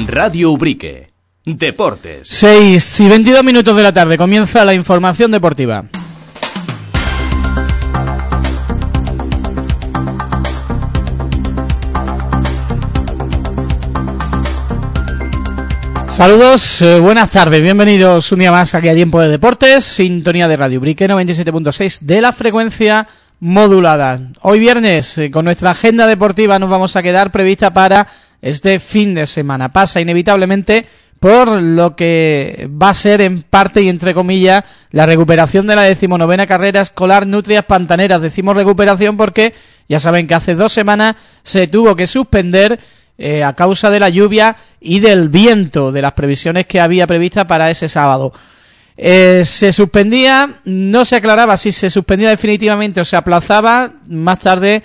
Radio Ubrique. Deportes. 6:22 de la tarde. Comienza la información deportiva. Saludos, buenas tardes, bienvenidos un día más aquí a Tiempo de Deportes, sintonía de Radio Ubrique 97.6 de la frecuencia modulada. Hoy viernes, con nuestra agenda deportiva nos vamos a quedar prevista para este fin de semana. Pasa inevitablemente por lo que va a ser en parte y entre comillas la recuperación de la 19ª carrera escolar Nutrias Pantaneras. Decimos recuperación porque ya saben que hace 2 semanas se tuvo que suspender a causa de la lluvia y del viento, de las previsiones que había previstas para ese sábado. Se suspendía, no se aclaraba si se suspendía definitivamente o se aplazaba. Más tarde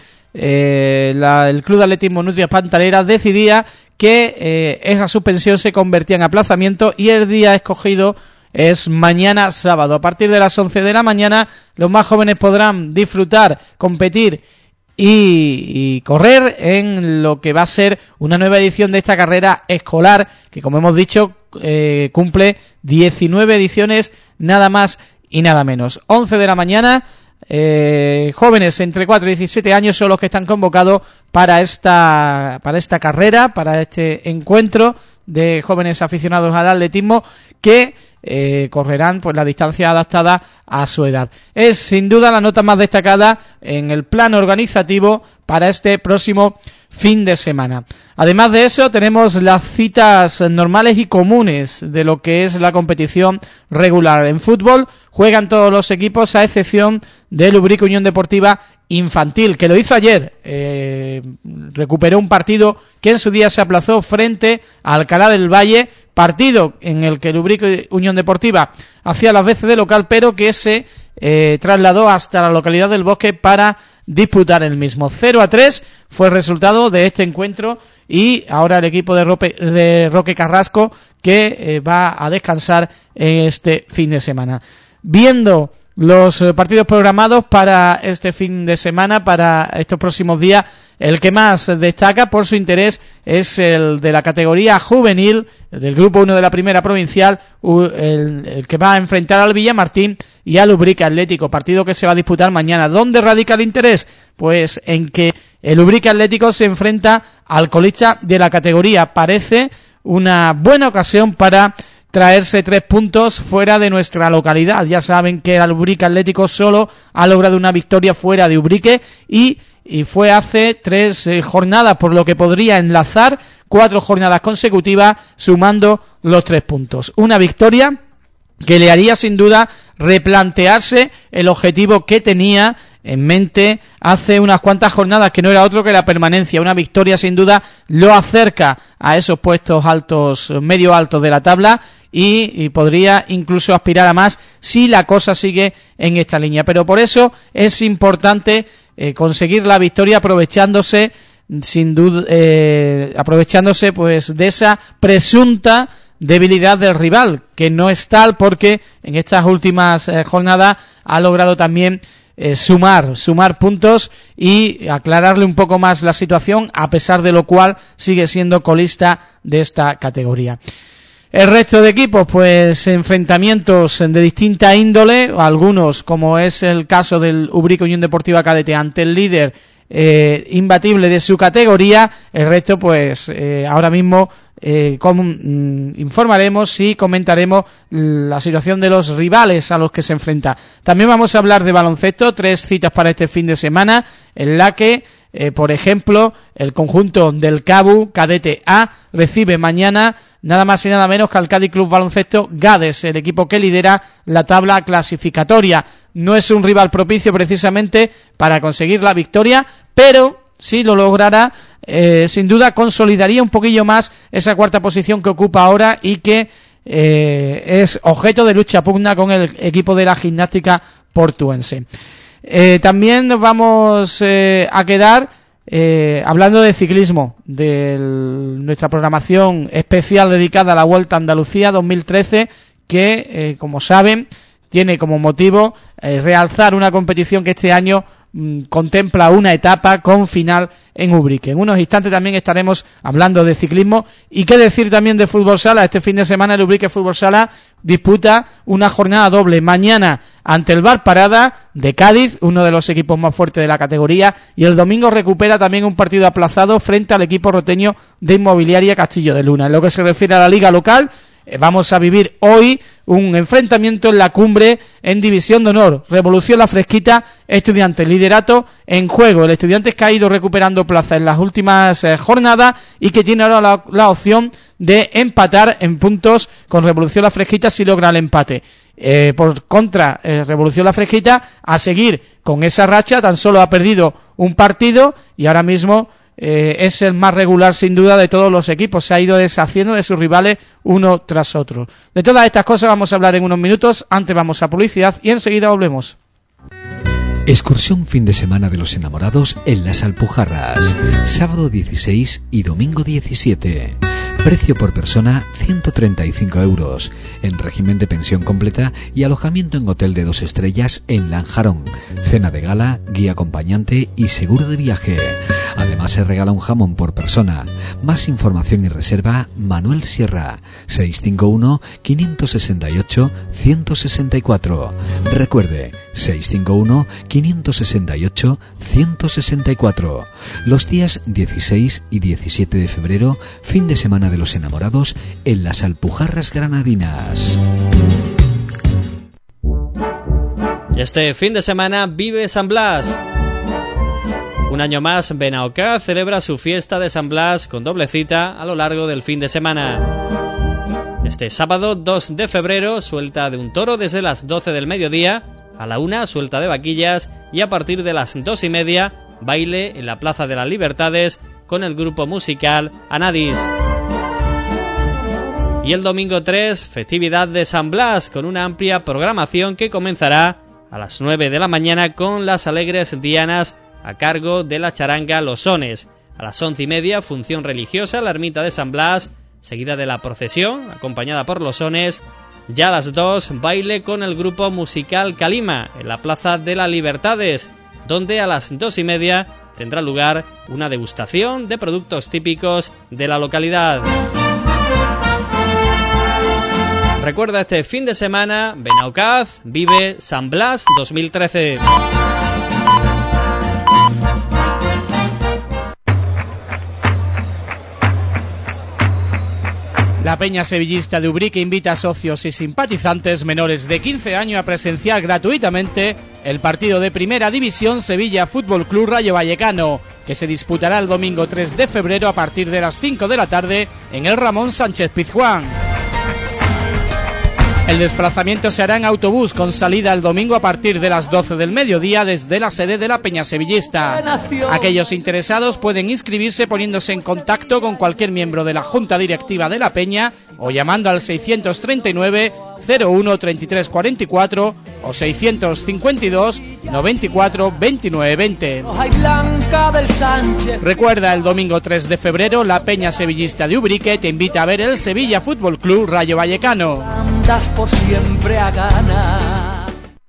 el Club de Atletismo Nutrias Pantaneras decidía que esa suspensión se convertía en aplazamiento y el día escogido es mañana sábado. A partir de las 11 de la mañana los más jóvenes podrán disfrutar, competir y correr en lo que va a ser una nueva edición de esta carrera escolar que, como hemos dicho, cumple 19 ediciones, nada más y nada menos. 11 de la mañana, jóvenes entre 4 y 17 años son los que están convocados para esta carrera, para este encuentro de jóvenes aficionados al atletismo que correrán pues la distancia adaptada a su edad. Es sin duda la nota más destacada en el plano organizativo para este próximo fin de semana. Además de eso, tenemos las citas normales y comunes de lo que es la competición regular. En fútbol juegan todos los equipos a excepción del Ubrique Unión Deportiva Infantil, que lo hizo ayer. Recuperó un partido que en su día se aplazó frente a Alcalá del Valle, partido en el que el Ubrique Unión Deportiva hacía las veces de local, pero que se trasladó hasta la localidad del Bosque para disputar el mismo. 0-3 fue el resultado de este encuentro y ahora el equipo de Roque Carrasco que va a descansar este fin de semana. Viendo los partidos programados para este fin de semana, para estos próximos días, el que más destaca por su interés es el de la categoría juvenil, el del grupo 1 de la primera provincial, el que va a enfrentar al Villamartín y al Ubrique Atlético, partido que se va a disputar mañana. ¿Dónde radica el interés? Pues en que el Ubrique Atlético se enfrenta al colista de la categoría. Parece una buena ocasión para traerse 3 puntos fuera de nuestra localidad. Ya saben que el Ubrique Atlético solo ha logrado una victoria fuera de Ubrique y fue hace 3 jornadas, por lo que podría enlazar 4 jornadas consecutivas sumando los 3 puntos. Una victoria que le haría sin duda replantearse el objetivo que tenía en mente hace unas cuantas jornadas, que no era otro que la permanencia. Una victoria sin duda lo acerca a esos puestos altos, medio altos de la tabla y podría incluso aspirar a más si la cosa sigue en esta línea. Pero por eso es importante conseguir la victoria aprovechándose sin duda pues de esa presunta debilidad del rival, que no es tal porque en estas últimas jornadas ha logrado también sumar puntos y aclararle un poco más la situación, a pesar de lo cual sigue siendo colista de esta categoría. El resto de equipos, pues enfrentamientos de distinta índole, algunos, como es el caso del Ubrique Unión Deportiva Cadete ante el líder imbatible de su categoría. El resto, pues ahora mismo informaremos y comentaremos la situación de los rivales a los que se enfrenta. También vamos a hablar de baloncesto, 3 citas para este fin de semana, en la que por ejemplo, el conjunto del CABU Cadete A recibe mañana nada más y nada menos que al Cádiz Club Baloncesto Gades, el equipo que lidera la tabla clasificatoria. No es un rival propicio precisamente para conseguir la victoria, pero si lo lograra, sin duda consolidaría un poquillo más esa 4ª posición que ocupa ahora y que es objeto de lucha pugna con el equipo de la Gimnástica Portuense. También nos vamos a quedar hablando de ciclismo, de nuestra programación especial dedicada a la Vuelta a Andalucía 2013, que como saben tiene como motivo realzar una competición que este año contempla una etapa con final en Ubrique. En unos instantes también estaremos hablando de ciclismo y qué decir también de fútbol sala. Este fin de semana el Ubrique Fútbol Sala disputa una jornada doble. Mañana ante el Bar Parada de Cádiz, uno de los equipos más fuertes de la categoría, y el domingo recupera también un partido aplazado frente al equipo roteño de Inmobiliaria Castillo de Luna. En lo que se refiere a la liga local, vamos a vivir hoy un enfrentamiento en la cumbre en División de Honor. Revolución La Fresquita, Estudiantes, liderato en juego. El Estudiantes que ha ido recuperando plaza en las últimas jornadas y que tiene ahora la opción de empatar en puntos con Revolución La Fresquita si logra el empate. Por contra, Revolución La Fresquita a seguir con esa racha, tan solo ha perdido un partido y ahora mismo es el más regular sin duda de todos los equipos, se ha ido deshaciendo de sus rivales uno tras otro. De todas estas cosas vamos a hablar en unos minutos, antes vamos a publicidad y enseguida volvemos. Excursión fin de semana de los enamorados en Las Alpujarras, sábado 16 y domingo 17. Precio por persona 135 €, en régimen de pensión completa y alojamiento en hotel de 2 estrellas en Lanjarón, cena de gala, guía acompañante y seguro de viaje. Además se regala un jamón por persona. Más información y reserva Manuel Sierra, 651-568-164. Recuerde, 651-568-164. Los días 16 y 17 de febrero, fin de semana de los enamorados en Las Alpujarras Granadinas. Este fin de semana vive San Blas. Un año más, Benaocaz celebra su fiesta de San Blas con doble cita a lo largo del fin de semana. Este sábado 2 de febrero, suelta de un toro desde las 12 del mediodía, a la 1 suelta de vaquillas y a partir de las 2:30 baile en la Plaza de las Libertades con el grupo musical Anadis. Y el domingo 3, festividad de San Blas con una amplia programación que comenzará a las 9 de la mañana con las alegres dianas a cargo de la charanga Los Sones. A las 11:30, función religiosa en la ermita de San Blas, seguida de la procesión, acompañada por Los Sones. Ya a las 2, baile con el grupo musical Calima, en la Plaza de las Libertades, donde a las 2:30 tendrá lugar una degustación de productos típicos de la localidad. Recuerda este fin de semana, Benaocaz vive San Blas 2013. La Peña Sevillista de Ubrique invita a socios y simpatizantes menores de 15 años a presenciar gratuitamente el partido de Primera División Sevilla Fútbol Club Rayo Vallecano, que se disputará el domingo 3 de febrero a partir de las 5 de la tarde en el Ramón Sánchez Pizjuán. El desplazamiento se hará en autobús con salida el domingo a partir de las 12 del mediodía desde la sede de la Peña Sevillista. Aquellos interesados pueden inscribirse poniéndose en contacto con cualquier miembro de la Junta Directiva de la Peña o llamando al 639 01 33 44 o 652 94 29 20. Recuerda, el domingo 3 de febrero la Peña Sevillista de Ubrique te invita a ver el Sevilla Fútbol Club Rayo Vallecano. Por siempre a ganar.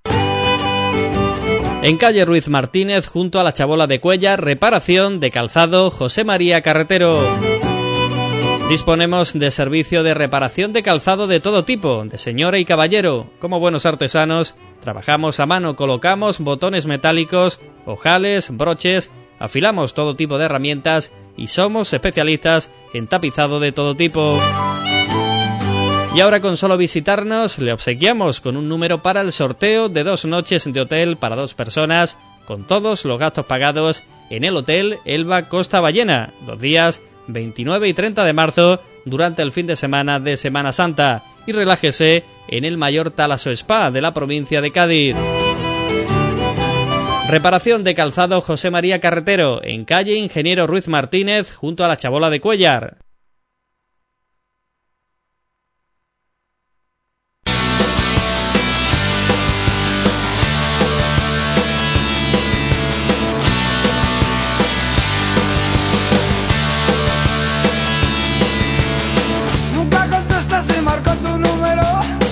En calle Ruiz Martínez, junto a la Chabola de Cuellar, reparación de calzado José María Carretero. Disponemos de servicio de reparación de calzado de todo tipo, de señora y caballero. Como buenos artesanos, trabajamos a mano, colocamos botones metálicos, ojales, broches, afilamos todo tipo de herramientas y somos especialistas en tapizado de todo tipo. Y ahora con solo visitarnos le obsequiamos con un número para el sorteo de 2 noches de hotel para 2 personas, con todos los gastos pagados en el Hotel Elba Costa Ballena, los días 29 y 30 de marzo durante el fin de semana de Semana Santa, y relájese en el Mayor Talaso Spa de la provincia de Cádiz. Reparación de calzado José María Carretero, en calle Ingeniero Ruiz Martínez, junto a la Chabola de Cuellar.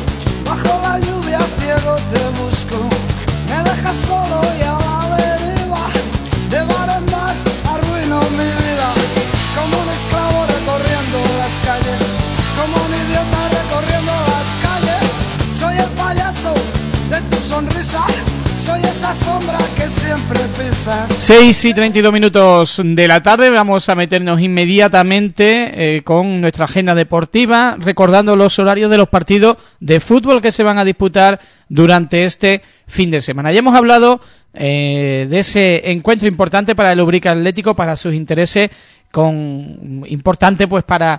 Solo y a la deriva. sonrisa, soy esa sombra que siempre pesas. 6:32 de la tarde, vamos a meternos inmediatamente con nuestra agenda deportiva, recordando los horarios de los partidos de fútbol que se van a disputar durante este fin de semana. Ya hemos hablado de ese encuentro importante para el Ubrique Atlético, para sus intereses, importante pues para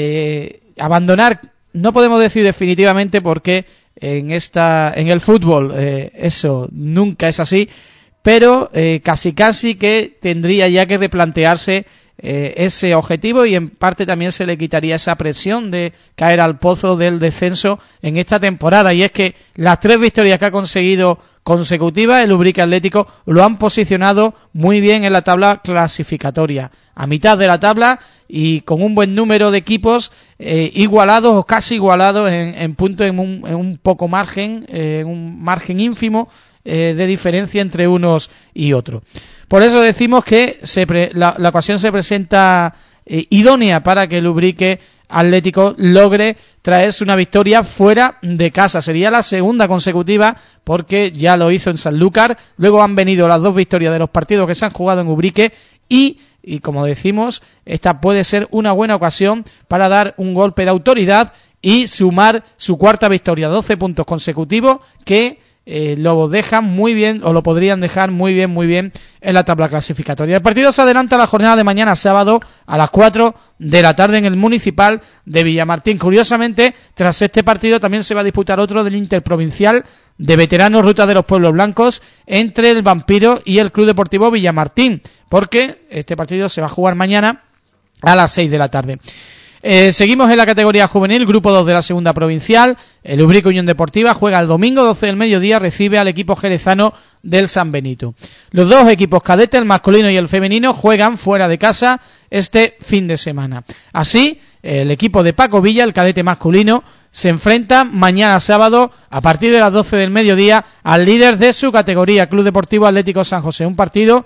abandonar, no podemos decir definitivamente porque en el fútbol eso nunca es así, pero casi que tendría ya que replantearse ese objetivo, y en parte también se le quitaría esa presión de caer al pozo del descenso en esta temporada. Y es que las 3 victorias que ha conseguido consecutivas el Ubrique Atlético lo han posicionado muy bien en la tabla clasificatoria, a mitad de la tabla y con un buen número de equipos igualados o casi igualados en puntos, en un poco margen, un margen ínfimo de diferencia entre unos y otros. Por eso decimos que la ocasión se presenta idónea para que el Ubrique Atlético logre traerse una victoria fuera de casa. Sería la segunda consecutiva, porque ya lo hizo en Sanlúcar, luego han venido las 2 victorias de los partidos que se han jugado en Ubrique y como decimos, esta puede ser una buena ocasión para dar un golpe de autoridad y sumar su 4ª victoria, 12 puntos consecutivos que lo dejan muy bien, o lo podrían dejar muy bien en la tabla clasificatoria. El partido se adelanta a la jornada de mañana sábado a las 4 de la tarde en el Municipal de Villamartín. Curiosamente, tras este partido también se va a disputar otro del Interprovincial de Veteranos Ruta de los Pueblos Blancos entre el Vampiro y el Club Deportivo Villamartín, porque este partido se va a jugar mañana a las 6 de la tarde. Seguimos en la categoría juvenil, grupo 2 de la segunda provincial. El Ubrique Unión Deportiva juega el domingo 12 del mediodía, recibe al equipo jerezano del San Benito. Los 2 equipos cadetes, el masculino y el femenino, juegan fuera de casa este fin de semana. Así, el equipo de Paco Villa, el cadete masculino, se enfrenta mañana sábado a partir de las 12 del mediodía al líder de su categoría, Club Deportivo Atlético San José. Un partido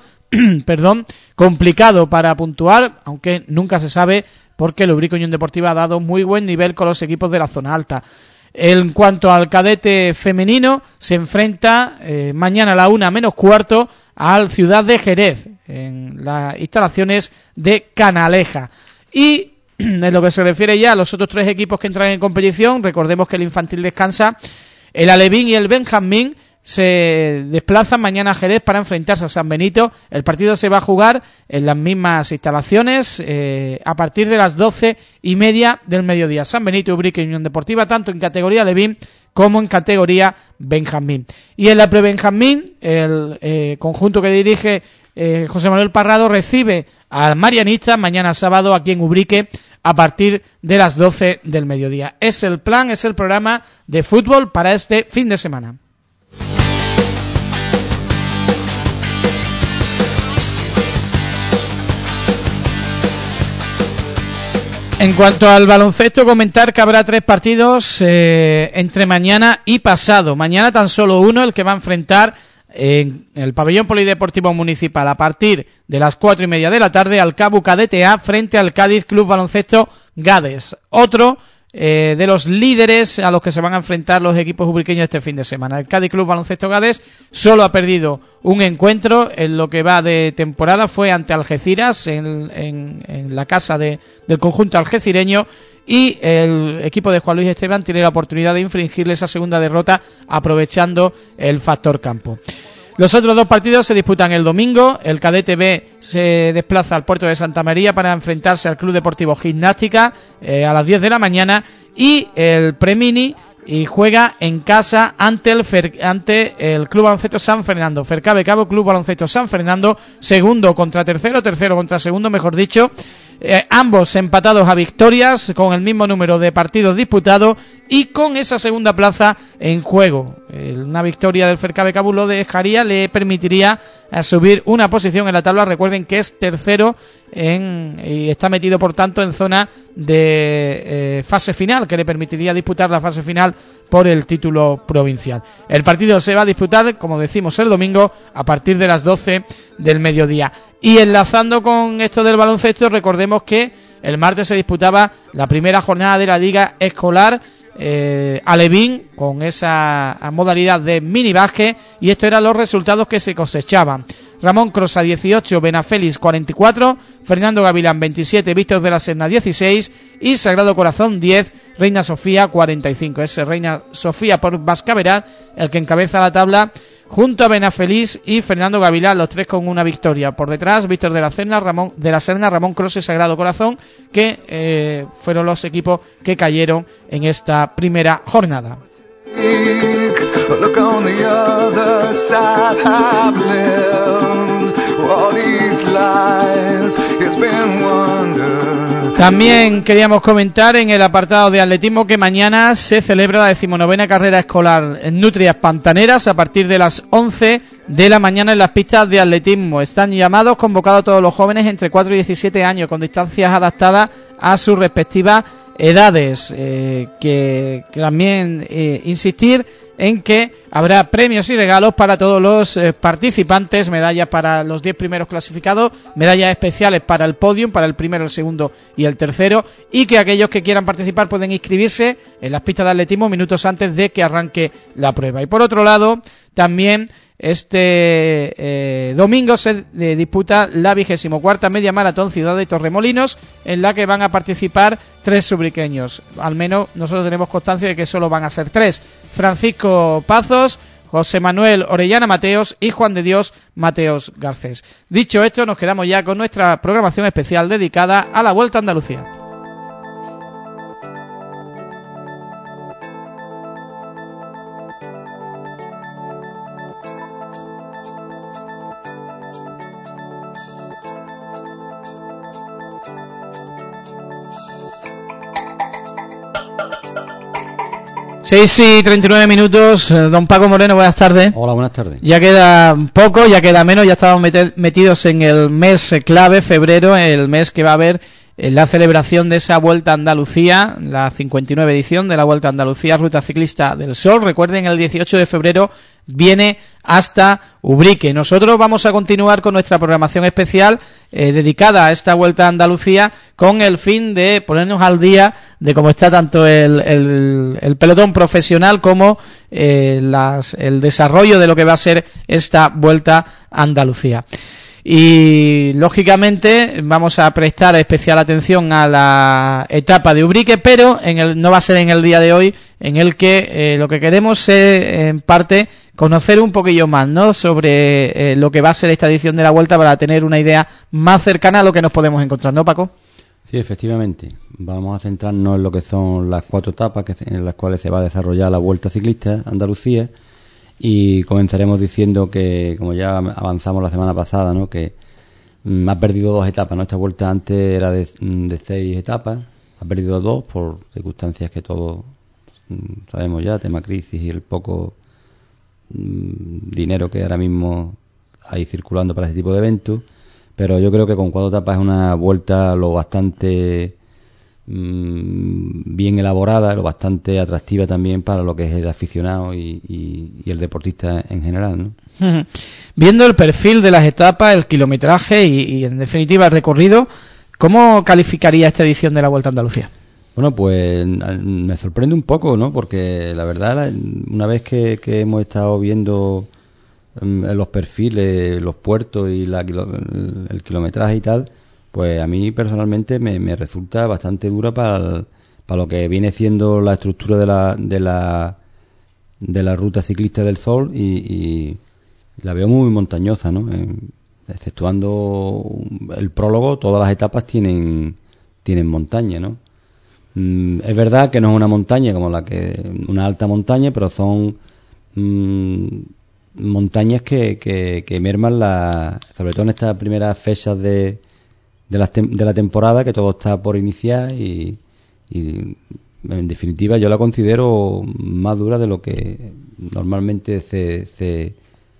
complicado para puntuar, aunque nunca se sabe, porque el Ubrique Unión Deportiva ha dado muy buen nivel con los equipos de la zona alta. En cuanto al cadete femenino, se enfrenta mañana a la 1:15 al Ciudad de Jerez, en las instalaciones de Canaleja. Y en lo que se refiere ya a los otros 3 equipos que entran en competición, recordemos que el infantil descansa, el Alevín y el Benjamín se desplazan mañana a Jerez para enfrentarse a San Benito. El partido se va a jugar en las mismas instalaciones a partir de las 12:30 del mediodía. San Benito y Ubrique Unión Deportiva, tanto en categoría Levín como en categoría Benjamín. Y en la pre-Benjamín, el conjunto que dirige José Manuel Parrado recibe al Marianista mañana sábado aquí en Ubrique a partir de las 12 del mediodía. Es el plan, es el programa de fútbol para este fin de semana. En cuanto al baloncesto, comentar que habrá 3 partidos entre mañana y pasado. Mañana tan solo uno, el que va a enfrentar en el pabellón polideportivo municipal a partir de las 4:30 de la tarde al Cabu Cadete A frente al Cádiz Club Baloncesto Gades. Otro de los líderes a los que se van a enfrentar los equipos ubriqueños este fin de semana. El Cádiz Club Baloncesto Gades solo ha perdido un encuentro en lo que va de temporada, fue ante Algeciras en la casa del conjunto algecireño, y el equipo de Juan Luis Esteban tiene la oportunidad de infringirle esa segunda derrota aprovechando el factor campo. Los otros 2 partidos se disputan el domingo. El cadete B se desplaza al puerto de Santa María para enfrentarse al Club Deportivo Gimnástica a las 10 de la mañana, y el Premini juega en casa ante el Club Baloncesto San Fernando. Fercabe Cabo, Club Baloncesto San Fernando, segundo contra tercero contra segundo, mejor dicho. Ambos empatados a victorias, con el mismo número de partidos disputados y con esa segunda plaza en juego. Una victoria del Fercabe Cabo lo dejaría, le permitiría subir una posición en la tabla. Recuerden que es tercero y está metido por tanto en zona de fase final, que le permitiría disputar la fase final por el título provincial. El partido se va a disputar, como decimos, el domingo a partir de las 12 del mediodía. Y enlazando con esto del baloncesto, recordemos que el martes se disputaba la primera jornada de la Liga Escolar alevín con esa modalidad de minibásquet, y estos eran los resultados que se cosechaban. Ramón Crosa 18, Benafélix 44, Fernando Gavilán 27, Víctor de la Serna 16 y Sagrado Corazón 10, Reina Sofía 45. Es Reina Sofía por Vascaverat el que encabeza la tabla junto a Benafélix y Fernando Gavilán, los tres con una victoria. Por detrás, Víctor de la Serna, Ramón Crosa y Sagrado Corazón, que fueron los equipos que cayeron en esta primera jornada. Look on the other side, I've lived all these lives, it's been wonder. También queríamos comentar en el apartado de atletismo que mañana se celebra la 19ª carrera escolar en Nutrias Pantaneras a partir de las 11 de la mañana en las pistas de atletismo. Están llamados, convocados todos los jóvenes entre 4 y 17 años con distancias adaptadas a sus respectivas edades, que también insistir en que habrá premios y regalos para todos los participantes, medallas para los 10 primeros clasificados, medallas especiales para el podium, para el primero, el segundo y el tercero, y que aquellos que quieran participar pueden inscribirse en las pistas de atletismo minutos antes de que arranque la prueba. Y por otro lado, también este domingo se disputa la 24ª Media Maratón Ciudad de Torremolinos, en la que van a participar 3 subriqueños. Al menos nosotros tenemos constancia de que solo van a ser 3. Francisco Pazos, José Manuel Orellana Mateos y Juan de Dios Mateos Garcés. Dicho esto, nos quedamos ya con nuestra programación especial dedicada a la Vuelta a Andalucía. Seis y 39 minutos, don Paco Moreno, buenas tardes. Hola, buenas tardes. Ya queda poco, ya queda menos, ya estamos metidos en el mes clave, febrero, el mes que va a haber la celebración de esa Vuelta a Andalucía, la 59 edición de la Vuelta a Andalucía, Ruta Ciclista del Sol. Recuerden, el 18 de febrero viene hasta Ubrique. Nosotros vamos a continuar con nuestra programación especial dedicada a esta Vuelta a Andalucía, con el fin de ponernos al día de cómo está tanto el pelotón profesional como el desarrollo de lo que va a ser esta Vuelta a Andalucía. Y lógicamente vamos a prestar especial atención a la etapa de Ubrique, pero no va a ser en el día de hoy, en el que lo que queremos es en parte conocer un poquillo más, ¿no?, sobre lo que va a ser esta edición de la Vuelta, para tener una idea más cercana a lo que nos podemos encontrar, ¿no, Paco? Sí, efectivamente. Vamos a centrarnos en lo que son las 4 etapas en las cuales se va a desarrollar la Vuelta Ciclista Andalucía. Y comenzaremos diciendo que, como ya avanzamos la semana pasada, ¿no?, que ha perdido 2 etapas, ¿no? Esta vuelta antes era de 6 etapas, ha perdido 2 por circunstancias que todos sabemos ya, tema crisis y el poco dinero que ahora mismo hay circulando para ese tipo de eventos. Pero yo creo que con 4 etapas es una vuelta lo bastante bien elaborada, lo bastante atractiva también para lo que es el aficionado y el deportista en general, ¿no? Viendo el perfil de las etapas, el kilometraje y en definitiva el recorrido, ¿cómo calificaría esta edición de la Vuelta a Andalucía? Bueno, pues me sorprende un poco, ¿no? Porque la verdad, una vez que hemos estado viendo los perfiles, los puertos y el kilometraje y tal, pues a mí personalmente me resulta bastante dura para lo que viene siendo la estructura de la Ruta Ciclista del Sol, y la veo muy montañosa, ¿no? Exceptuando el prólogo, todas las etapas tienen montaña, ¿no? Es verdad que no es una montaña como una alta montaña, pero son montañas que merman sobre todo en estas primeras fechas de la temporada, que todo está por iniciar, y en definitiva yo la considero más dura de lo que normalmente se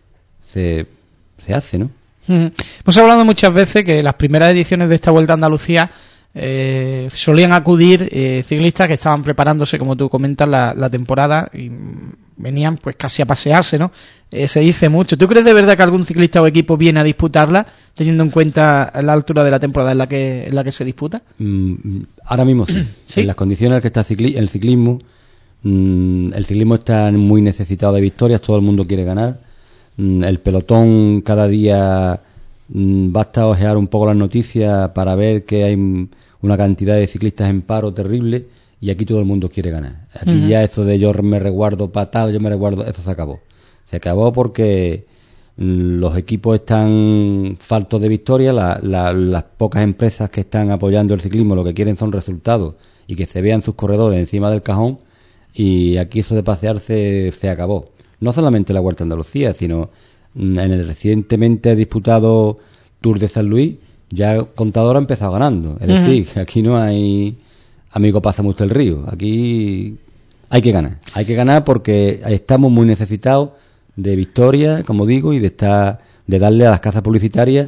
hace, ¿no? Hemos hablado muchas veces que las primeras ediciones de esta Vuelta a Andalucía solían acudir ciclistas que estaban preparándose, como tú comentas, la temporada, y venían pues casi a pasearse, ¿no? Se dice mucho. ¿Tú crees de verdad que algún ciclista o equipo viene a disputarla, teniendo en cuenta la altura de la temporada en la que se disputa? Ahora mismo sí. ¿Sí? En las condiciones en las que está el ciclismo, El ciclismo está muy necesitado de victorias, todo el mundo quiere ganar. El pelotón cada día basta ojear un poco las noticias para ver que hay una cantidad de ciclistas en paro terrible y aquí todo el mundo quiere ganar. Aquí ya esto de yo me resguardo para tal, yo me resguardo, eso se acabó. Se acabó porque los equipos están faltos de victoria, las pocas empresas que están apoyando el ciclismo lo que quieren son resultados y que se vean sus corredores encima del cajón, y aquí eso de pasearse se acabó. No solamente la Vuelta a Andalucía, sino en el recientemente disputado Tour de San Luis, ya Contador ha empezado ganando. Es decir, aquí no hay amigo pásame usted el río. Aquí hay que ganar porque estamos muy necesitados de victoria, como digo, y de darle a las casas publicitarias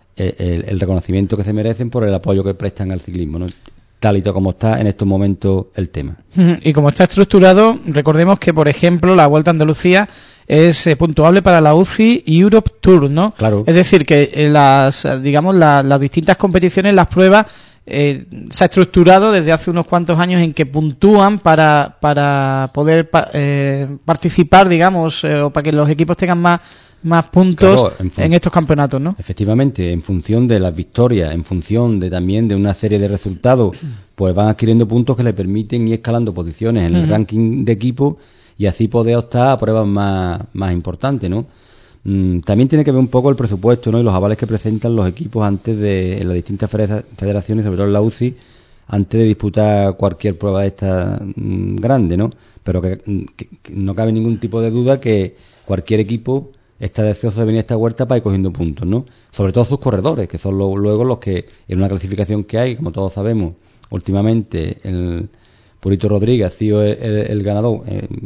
el reconocimiento que se merecen por el apoyo que prestan al ciclismo, ¿no? Tal y como está en estos momentos el tema. Y como está estructurado, recordemos que, por ejemplo, la Vuelta a Andalucía es puntuable para la UCI y Europe Tour, ¿no? Claro. Es decir, que las distintas competiciones, las pruebas, se ha estructurado desde hace unos cuantos años en que puntúan para poder participar, digamos, o para que los equipos tengan más puntos, claro, en estos campeonatos, ¿no? Efectivamente, en función de las victorias, en función de también de una serie de resultados, pues van adquiriendo puntos que le permiten ir escalando posiciones en el ranking de equipo y así poder optar a pruebas más importantes, ¿no? También tiene que ver un poco el presupuesto, ¿no? Y los avales que presentan los equipos antes en las distintas federaciones, sobre todo en la UCI, antes de disputar cualquier prueba de esta grande, ¿no? Pero que no cabe ningún tipo de duda que cualquier equipo está deseoso de venir a esta vuelta para ir cogiendo puntos, ¿no? Sobre todo sus corredores, que son luego los que, en una clasificación que hay, como todos sabemos, últimamente el Purito Rodríguez ha sido el ganador,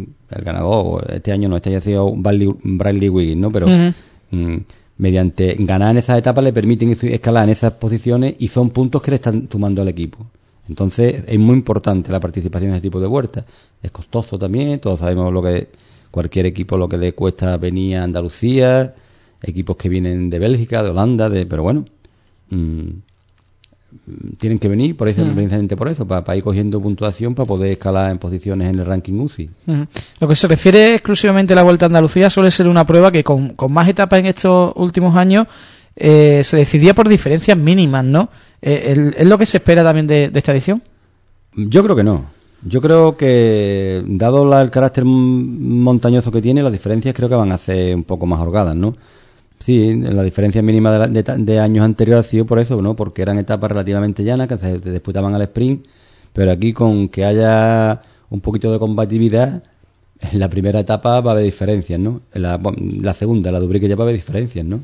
este año ha sido Bradley Wiggins, ¿no? Pero mediante ganar en esas etapas le permiten escalar en esas posiciones y son puntos que le están sumando al equipo. Entonces es muy importante la participación en ese tipo de vueltas. Es costoso también, todos sabemos cualquier equipo lo que le cuesta venir a Andalucía, equipos que vienen de Bélgica, de Holanda, pero bueno, tienen que venir precisamente por eso, para ir cogiendo puntuación para poder escalar en posiciones en el ranking UCI. Lo que se refiere exclusivamente a la Vuelta a Andalucía suele ser una prueba que con más etapas en estos últimos años se decidía por diferencias mínimas, ¿no? ¿Es lo que se espera también de esta edición? Yo creo que no. Yo creo que, dado el carácter montañoso que tiene, las diferencias creo que van a ser un poco más holgadas, ¿no? Sí, la diferencia mínima de años anteriores ha sido por eso, ¿no? Porque eran etapas relativamente llanas que se disputaban al sprint, pero aquí con que haya un poquito de combatividad, en la primera etapa va a haber diferencias, ¿no? En la segunda, la de Ubrique, ya va a haber diferencias, ¿no?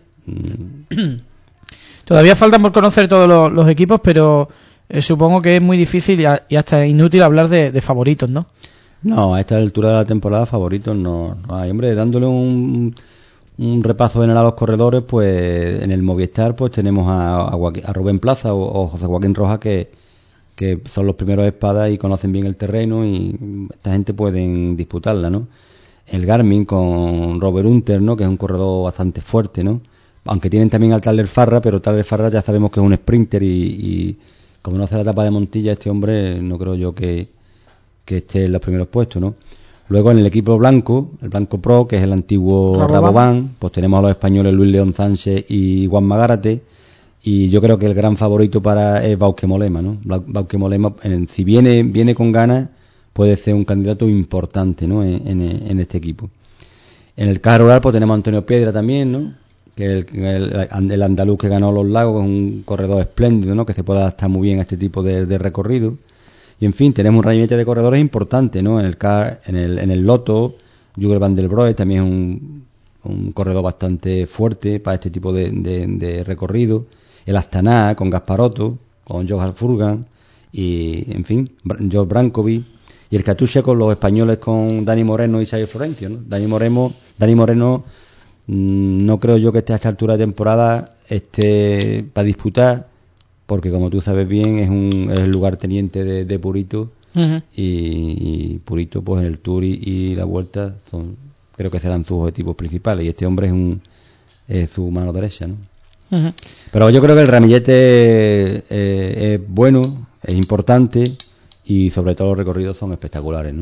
Todavía faltan por conocer todos los equipos, pero supongo que es muy difícil y hasta inútil hablar de favoritos, ¿no? No, a esta altura de la temporada favoritos no hay. Hombre, dándole un repaso general a los corredores, pues en el Movistar pues tenemos a Rubén Plaza o José Joaquín Rojas que son los primeros espadas y conocen bien el terreno y esta gente pueden disputarla, ¿no? El Garmin con Robert Hunter, ¿no? Que es un corredor bastante fuerte, ¿no? Aunque tienen también al Tyler Farrar, pero Tyler Farrar ya sabemos que es un sprinter y como no hace la etapa de Montilla, este hombre no creo yo que esté en los primeros puestos, ¿no? Luego en el equipo blanco, el Blanco Pro, que es el antiguo Rabobank, pues tenemos a los españoles Luis León Sánchez y Juan Magárate, y yo creo que el gran favorito es Bauke Mollema, ¿no? Bauke Mollema, si viene con ganas, puede ser un candidato importante, ¿no? En este equipo. En el Caja Rural pues tenemos a Antonio Piedra también, ¿no? Que el andaluz que ganó los Lagos, es un corredor espléndido, ¿no? Que se puede adaptar muy bien a este tipo de recorrido. Y en fin, tenemos un ramillete de corredores importantes, ¿no? En el Lotto, Jürgen van der Broek también es un corredor bastante fuerte para este tipo de recorrido. El Astana con Gasparotto, con Johan Furgan y, en fin, George Brankovic. Y el Katusha con los españoles con Dani Moreno y Xavier Florencio, ¿no? Dani Moreno no creo yo que esté a esta altura de temporada para disputar, porque como tú sabes bien es el lugarteniente de Purito, y Purito pues en el Tour y la Vuelta creo que serán sus objetivos principales, y este hombre es su mano derecha, ¿no? Pero yo creo que el ramillete es bueno, es importante, y sobre todo los recorridos son espectaculares, ¿no?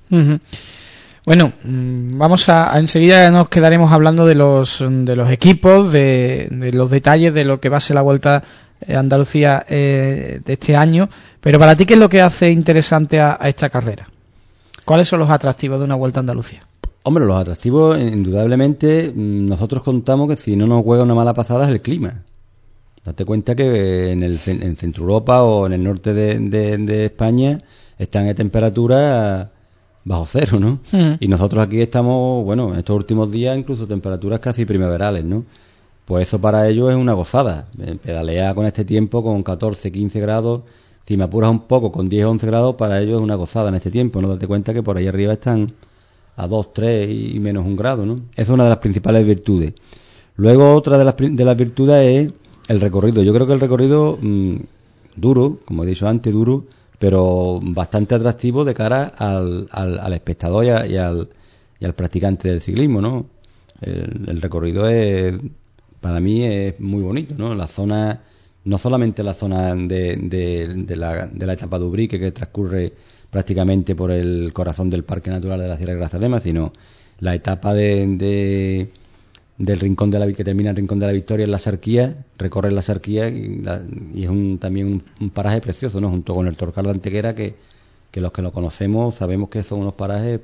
Uh-huh. Bueno, vamos a enseguida nos quedaremos hablando de los equipos, de los detalles de lo que va a ser la Vuelta a Andalucía de este año. Pero para ti, ¿qué es lo que hace interesante a esta carrera? ¿Cuáles son los atractivos de una Vuelta a Andalucía? Hombre, los atractivos, indudablemente, nosotros contamos que si no nos juega una mala pasada es el clima. Date cuenta que en Centro Europa o en el norte de España están a temperaturas bajo cero, ¿no? Y nosotros aquí estamos, bueno, en estos últimos días incluso temperaturas casi primaverales, ¿no? Pues eso para ellos es una gozada. Pedalear con este tiempo, con 14, 15 grados, si me apuras un poco, con 10, 11 grados, para ellos es una gozada en este tiempo, ¿no? Date cuenta que por ahí arriba están a 2, 3 y menos 1 grado, ¿no? Esa es una de las principales virtudes. Luego otra de las virtudes es el recorrido. Yo creo que el recorrido duro, como he dicho antes, duro, pero bastante atractivo de cara al espectador y al practicante del ciclismo, ¿no? El recorrido para mí es muy bonito, ¿no? La zona, no solamente la zona de la etapa de Ubrique, que transcurre prácticamente por el corazón del Parque Natural de la Sierra de Grazalema, sino la etapa del rincón que termina el Rincón de la Victoria en la Sarquía, recorre la Sarquía y es también un paraje precioso, ¿no? Junto con el Torcal de Antequera, que los que lo conocemos sabemos que son unos parajes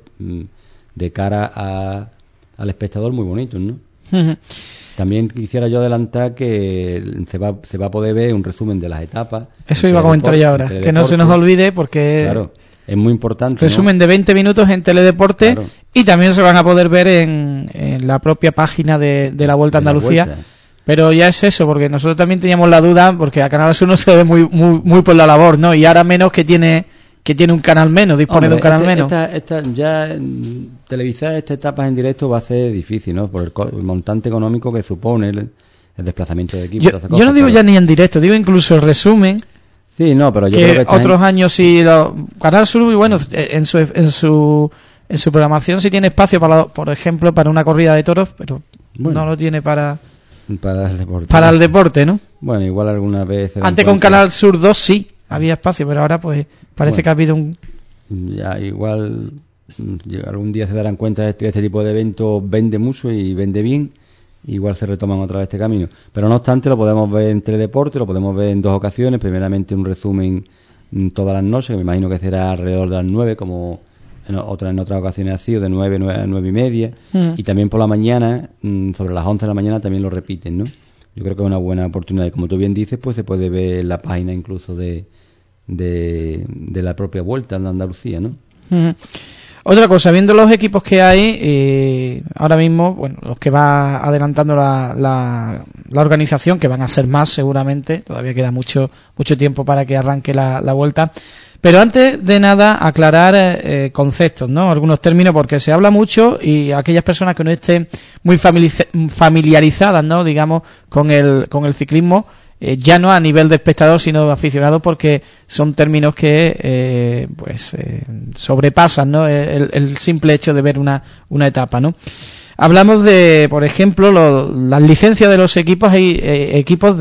de cara al espectador muy bonitos, ¿no? Uh-huh. También quisiera yo adelantar que se va a poder ver un resumen de las etapas. Eso iba a comentar yo ahora, que no se nos olvide porque... Claro, es muy importante. Resumen, ¿no?, de 20 minutos en Teledeporte, claro. Y también se van a poder ver en la propia página de la Vuelta a Andalucía. Pero ya es eso, porque nosotros también teníamos la duda, porque a Canal Sur no se ve muy por la labor, ¿no? Y ahora menos que tiene un canal menos, dispone de un canal menos. Ya televisar estas etapas en directo va a ser difícil, ¿no? Por el montante económico que supone el desplazamiento de equipo. Yo no digo ya ni en directo, digo incluso el resumen. Sí, no, pero yo que creo que otros años sí, Canal Sur, y bueno, en su programación sí tiene espacio por ejemplo, para una corrida de toros, pero bueno, no lo tiene para el deporte, ¿no? Bueno, igual alguna vez. Antes con Canal Sur 2 sí había espacio, pero ahora pues parece que ha habido un... Ya, igual algún día se darán cuenta de que este tipo de eventos vende mucho y vende bien. Igual se retoman otra vez este camino. Pero no obstante, lo podemos ver en Teledeporte, lo podemos ver en dos ocasiones. Primeramente un resumen todas las noches, que me imagino que será alrededor de las 9, como en otras ocasiones ha sido, de 9 a 9 y media. Y también por la mañana, sobre las 11 de la mañana, también lo repiten, ¿no? Yo creo que es una buena oportunidad. Y como tú bien dices, pues se puede ver en la página incluso de la propia Vuelta de Andalucía, ¿no? Otra cosa, viendo los equipos que hay, ahora mismo, bueno, los que va adelantando la organización, que van a ser más seguramente, todavía queda mucho tiempo para que arranque la vuelta, pero antes de nada aclarar conceptos, ¿no? Algunos términos, porque se habla mucho y aquellas personas que no estén muy familiarizadas, ¿no?, digamos, con el ciclismo, ya no a nivel de espectador sino de aficionado, porque son términos que sobrepasan, ¿no?, el simple hecho de ver una etapa, ¿no? Hablamos de, por ejemplo, las licencias de los equipos. Hay equipos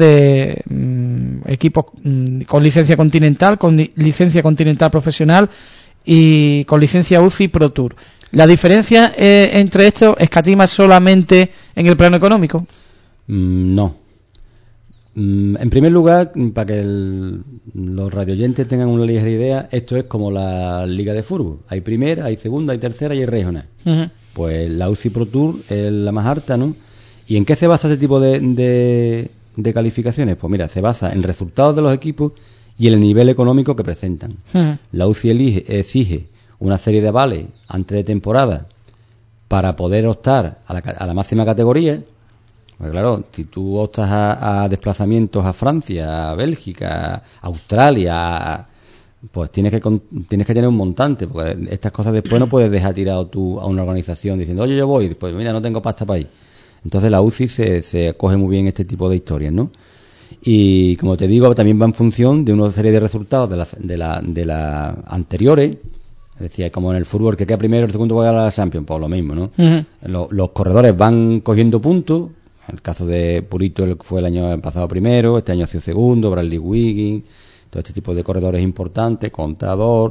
con licencia continental, con licencia continental profesional y con licencia UCI Pro Tour. ¿La diferencia entre estos escatima solamente en el plano económico? No. En primer lugar, para que los radioyentes tengan una ligera idea, esto es como la liga de fútbol. Hay primera, hay segunda, hay tercera y hay regional. Uh-huh. Pues la UCI Pro Tour es la más alta, ¿no? ¿Y en qué se basa este tipo de calificaciones? Pues mira, se basa en resultados de los equipos y en el nivel económico que presentan. Uh-huh. La UCI exige una serie de avales antes de temporada para poder optar a la máxima categoría. Pues claro, si tú optas a desplazamientos a Francia, a Bélgica, a Australia, pues tienes que tener un montante, porque estas cosas después no puedes dejar tirado tú a una organización diciendo, oye, yo voy, pues mira, no tengo pasta para ir. Entonces la UCI se acoge muy bien este tipo de historias, ¿no? Y como te digo, también va en función de una serie de resultados de las anteriores. Es decir, como en el fútbol, que queda primero, el segundo va a la Champions, pues lo mismo, ¿no? Uh-huh. Los corredores van cogiendo puntos. En el caso de Purito fue el año pasado primero, este año ha sido segundo, Bradley Wiggins, todo este tipo de corredores importantes, Contador,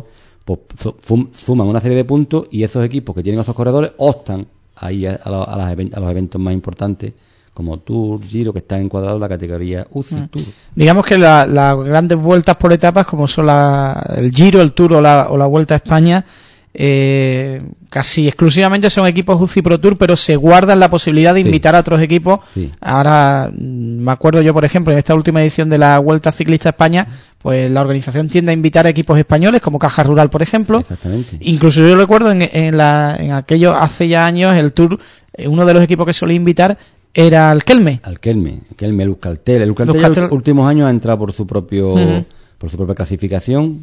pues suman una serie de puntos y esos equipos que tienen esos corredores optan ahí a los eventos más importantes como Tour, Giro, que están encuadrados en la categoría UCI Tour. Digamos que las grandes vueltas por etapas, como son el Giro, el Tour o la Vuelta a España, casi exclusivamente son equipos UCI Pro Tour, pero se guardan la posibilidad de invitar a otros equipos. Sí. Ahora, me acuerdo yo, por ejemplo, en esta última edición de la Vuelta Ciclista a España, pues la organización tiende a invitar a equipos españoles, como Caja Rural, por ejemplo. Exactamente. Incluso yo recuerdo en aquellos, hace ya años, el Tour, uno de los equipos que solía invitar era el Kelme. El Euskaltel. El Euskaltel en los últimos años ha entrado por su propia clasificación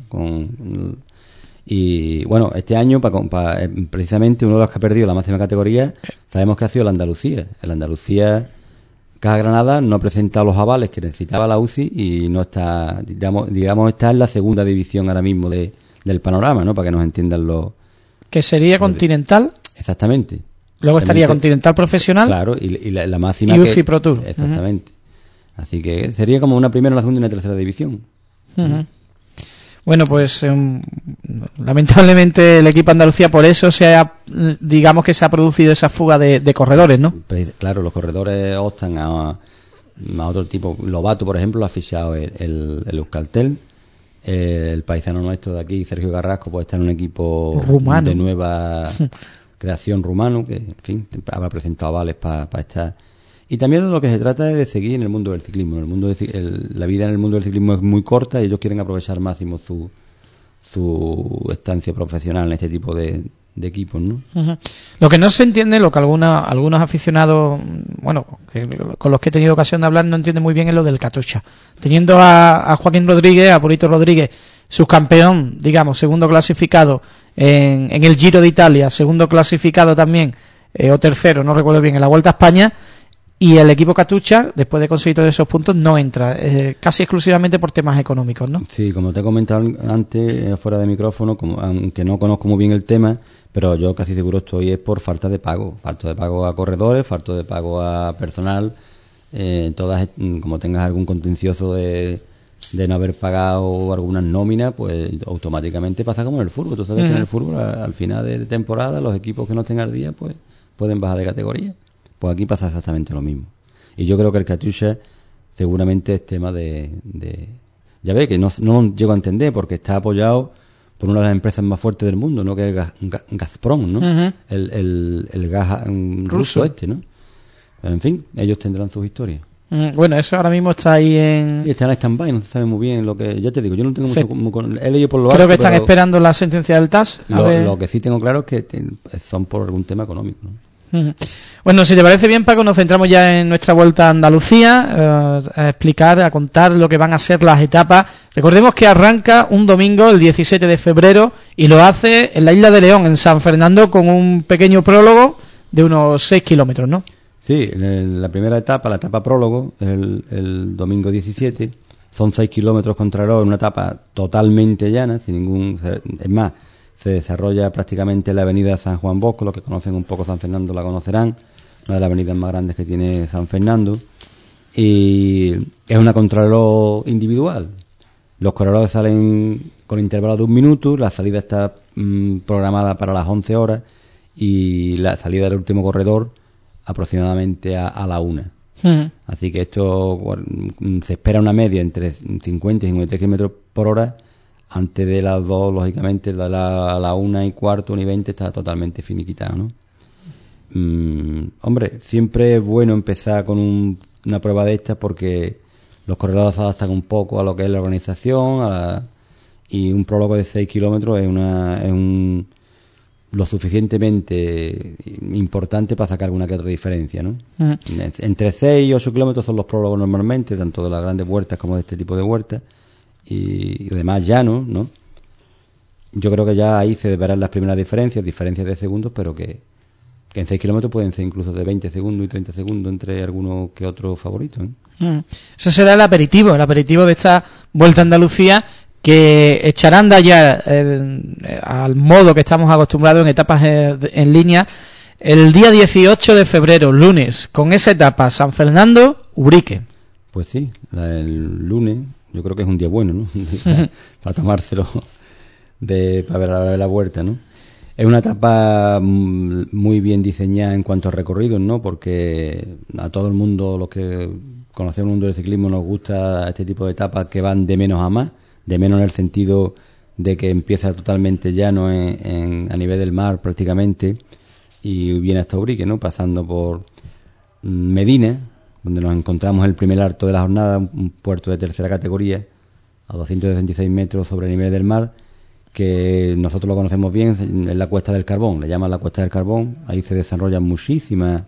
y bueno, este año precisamente uno de los que ha perdido la máxima categoría sabemos que ha sido el Andalucía. El Andalucía Caja Granada no ha presentado los avales que necesitaba la UCI y no está, digamos está en la segunda división ahora mismo del panorama, ¿no? Para que nos entiendan los... ¿Que sería Continental? Exactamente. Luego estaría Continental Profesional. Claro, y la máxima y UCI Pro Tour. Exactamente. Así que sería como una primera, una segunda y una tercera división. Bueno, pues lamentablemente el equipo Andalucía por eso digamos que se ha producido esa fuga de corredores, ¿no? Pues, claro, los corredores optan a otro tipo. Lobato, por ejemplo, lo ha fichado el Euskaltel. El paisano nuestro de aquí, Sergio Carrasco, pues está en un equipo rumano, de nueva creación rumano, que en fin habrá presentado avales para estar. Y también de lo que se trata es de seguir en el mundo del ciclismo. La vida en el mundo del ciclismo es muy corta y ellos quieren aprovechar máximo su estancia profesional en este tipo de equipos, ¿no? Uh-huh. Lo que no se entiende, lo que algunos aficionados, bueno, con los que he tenido ocasión de hablar, no entienden muy bien es lo del Katusha. Teniendo a Joaquín Rodríguez, a Purito Rodríguez, subcampeón, digamos, segundo clasificado en el Giro de Italia, segundo clasificado también, o tercero, no recuerdo bien, en la Vuelta a España, y el equipo Katusha, después de conseguir todos esos puntos, no entra, casi exclusivamente por temas económicos, ¿no? Sí, como te he comentado antes, fuera de micrófono, aunque no conozco muy bien el tema, pero yo casi seguro estoy es por falta de pago a corredores, falta de pago a personal, todas, como tengas algún contencioso de no haber pagado algunas nóminas, pues automáticamente pasa como en el fútbol. Tú sabes que en el fútbol al final de temporada los equipos que no estén al día pues pueden bajar de categoría. Pues aquí pasa exactamente lo mismo. Y yo creo que el Katusha seguramente es tema de ya ve que no llego a entender, porque está apoyado por una de las empresas más fuertes del mundo, ¿no? Que es Gazprom, ¿no? Uh-huh. El gas ruso ¿no? Pero, en fin, ellos tendrán sus historias. Bueno, eso ahora mismo está ahí está en stand-by, no se sabe muy bien lo que... Ya te digo, yo no tengo mucho... He leído por lo alto, creo que están esperando la sentencia del TAS. Lo que sí tengo claro es que son por algún tema económico, ¿no? Bueno, si te parece bien, Paco, nos centramos ya en nuestra Vuelta a Andalucía, a explicar, a contar lo que van a ser las etapas. Recordemos que arranca un domingo, el 17 de febrero, y lo hace en la Isla de León, en San Fernando, con un pequeño prólogo de unos 6 kilómetros, ¿no? Sí, la primera etapa, la etapa prólogo, el domingo 17, son 6 kilómetros contrarreloj, en una etapa totalmente llana, sin ningún... Es más, se desarrolla prácticamente en la avenida San Juan Bosco. Los que conocen un poco San Fernando la conocerán, una de las avenidas más grandes que tiene San Fernando, y es una contrarreloj individual. Los corredores salen con intervalos de 1 minuto, la salida está programada para las 11 horas y la salida del último corredor aproximadamente a la 1. Así que esto se espera una media entre 50 y 53 kilómetros por hora. Antes de las 2, lógicamente, a la 1:15, 1:20 está totalmente finiquitado, ¿no? Hombre, siempre es bueno empezar con una prueba de estas porque los corredores se adaptan un poco a lo que es la organización, y un prólogo de 6 kilómetros es lo suficientemente importante para sacar alguna que otra diferencia, ¿no? Entre 6 y 8 kilómetros son los prólogos normalmente, tanto de las grandes vueltas como de este tipo de vueltas. Y además llano, ¿no? Yo creo que ya ahí se verán las primeras diferencias de segundos, pero que en 6 kilómetros pueden ser incluso de 20 segundos y 30 segundos entre algunos que otros favoritos, ¿eh? Eso será el aperitivo de esta Vuelta a Andalucía, que echarán de ya al modo que estamos acostumbrados en etapas en línea el día 18 de febrero, lunes, con esa etapa San Fernando-Ubrique. Pues sí, el lunes... Yo creo que es un día bueno, ¿no? Para tomárselo para ver la vuelta, ¿no? Es una etapa muy bien diseñada en cuanto a recorridos, ¿no? Porque a todo el mundo, los que conocemos el mundo del ciclismo, nos gusta este tipo de etapas que van de menos a más, de menos en el sentido de que empieza totalmente llano a nivel del mar prácticamente y viene hasta Ubrique, ¿no? Pasando por Medina, donde nos encontramos el primer alto de la jornada, un puerto de tercera categoría a 266 metros sobre el nivel del mar, que nosotros lo conocemos bien, es la Cuesta del Carbón, le llaman la Cuesta del Carbón. Ahí se desarrollan muchísimas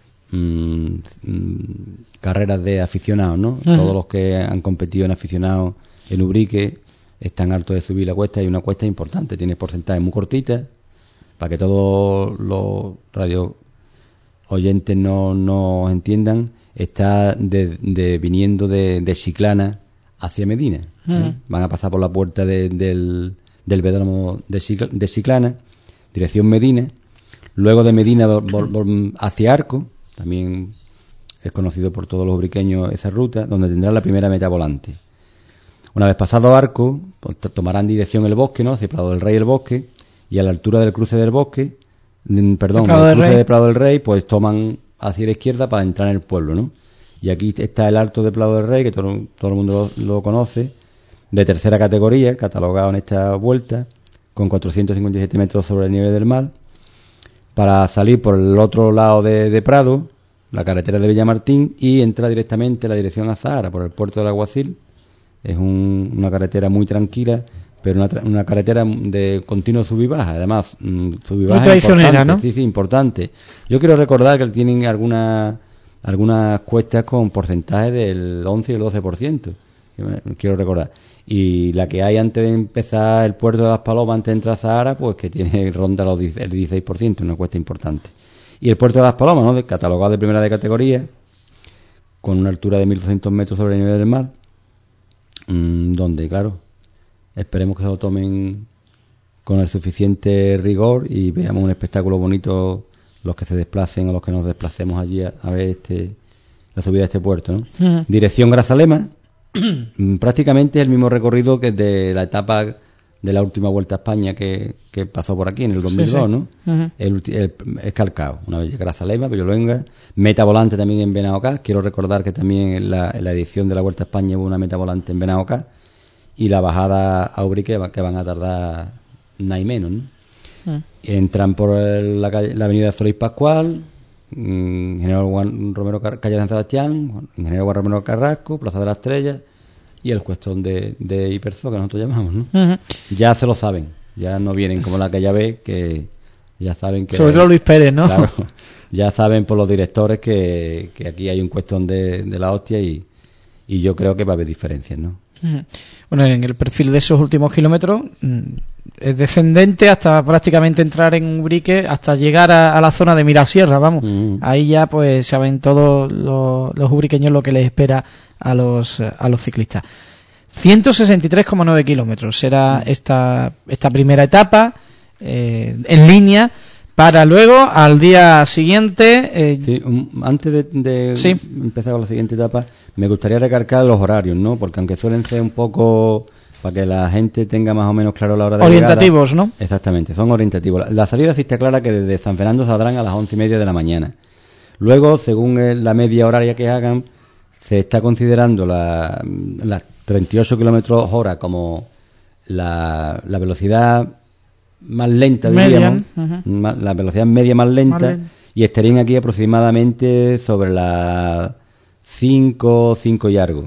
carreras de aficionados, ¿no? Uh-huh. Todos los que han competido en aficionados en Ubrique están hartos de subir la cuesta, y una cuesta importante, tiene porcentajes muy cortitas, para que todos los radio oyentes no entiendan, está viniendo de Chiclana hacia Medina. Uh-huh. Van a pasar por la puerta del velódromo de Chiclana, dirección Medina, luego de Medina hacia Arco, también es conocido por todos los ubriqueños esa ruta, donde tendrá la primera meta volante. Una vez pasado Arco, pues tomarán dirección el Bosque, ¿no? Hacia Prado del Rey el Bosque, y a la altura del cruce del Bosque, del cruce de Prado del Rey, pues toman hacia la izquierda para entrar en el pueblo, ¿no? Y aquí está el Alto de Prado del Rey, que todo el mundo lo conoce, de tercera categoría, catalogado en esta vuelta, con 457 metros sobre el nivel del mar, para salir por el otro lado de Prado, la carretera de Villamartín, y entrar directamente en la dirección a Zahara, por el puerto del Alguacil. Es una carretera muy tranquila, pero una carretera de continuo sub y baja, además sub y baja traicionera, ¿no? Sí, importante. Yo quiero recordar que tienen algunas cuestas con porcentaje del 11 y el 12%, quiero recordar. Y la que hay antes de empezar el puerto de Las Palomas, antes de entrar a Zahara, pues que tiene ronda el 16%, una cuesta importante. Y el puerto de Las Palomas, ¿no? Catalogado de primera de categoría, con una altura de 1.200 metros sobre el nivel del mar, donde, claro, esperemos que se lo tomen con el suficiente rigor y veamos un espectáculo bonito los que se desplacen o los que nos desplacemos allí a ver la subida de este puerto, ¿no? Uh-huh. Dirección Grazalema, prácticamente el mismo recorrido que de la etapa de la última Vuelta a España que pasó por aquí en el 2002, sí. ¿no? Uh-huh. Es calcado. Una vez Grazalema, Villolenga, meta volante también en Benaocá. Quiero recordar que también en la edición de la Vuelta a España hubo una meta volante en Benaocá, y la bajada a Ubrique, que van a tardar nada y menos, ¿no? Uh-huh. Entran por la avenida Solís Pascual, Ingeniero Juan Romero, calle San Sebastián, Ingeniero Juan Romero Carrasco, Plaza de la Estrella, y el cuestón de Hiperzo, que nosotros llamamos, ¿no? Uh-huh. Ya se lo saben, ya no vienen como la aquella vez, que ya saben que... Sobre todo Luis Pérez, ¿no? Claro, ya saben por los directores que aquí hay un cuestón de la hostia, y yo creo que va a haber diferencias, ¿no? Uh-huh. Bueno, en el perfil de esos últimos kilómetros es descendente hasta prácticamente entrar en Ubrique, hasta llegar a la zona de Mirasierra, vamos. Uh-huh. Ahí ya pues saben todos los ubriqueños lo que les espera a los ciclistas. 163,9 kilómetros será esta primera etapa en línea, para luego al día siguiente... Sí, antes de sí. empezar con la siguiente etapa, me gustaría recalcar los horarios, ¿no? Porque aunque suelen ser un poco... para que la gente tenga más o menos claro la hora de orientativos, llegada. ¿no? Exactamente, son orientativos. La salida sí está clara, que desde San Fernando saldrán a las 11:30 de la mañana. Luego, según la media horaria que hagan, se está considerando las 38 kilómetros hora como la velocidad más lenta, diríamos, uh-huh. La velocidad media más lenta, y estarían aquí aproximadamente sobre las 5 y algo.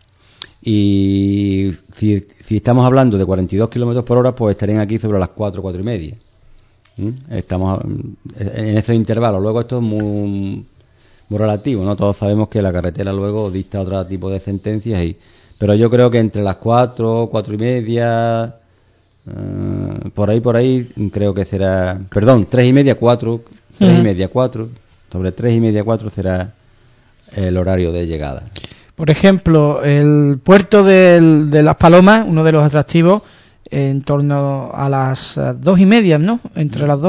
Y si estamos hablando de 42 kilómetros por hora, pues estarían aquí sobre las 4 y media. Estamos en esos intervalos. Luego esto es muy relativo, ¿no? Todos sabemos que la carretera luego dicta otro tipo de sentencias, pero yo creo que entre las 4 y media, por ahí creo que será, 3 y media, 4, 3 y media, 4, sobre 3 y media, 4 será el horario de llegada. Por ejemplo, el puerto de Las Palomas, uno de los atractivos, en torno a las 2:30, ¿no? Entre las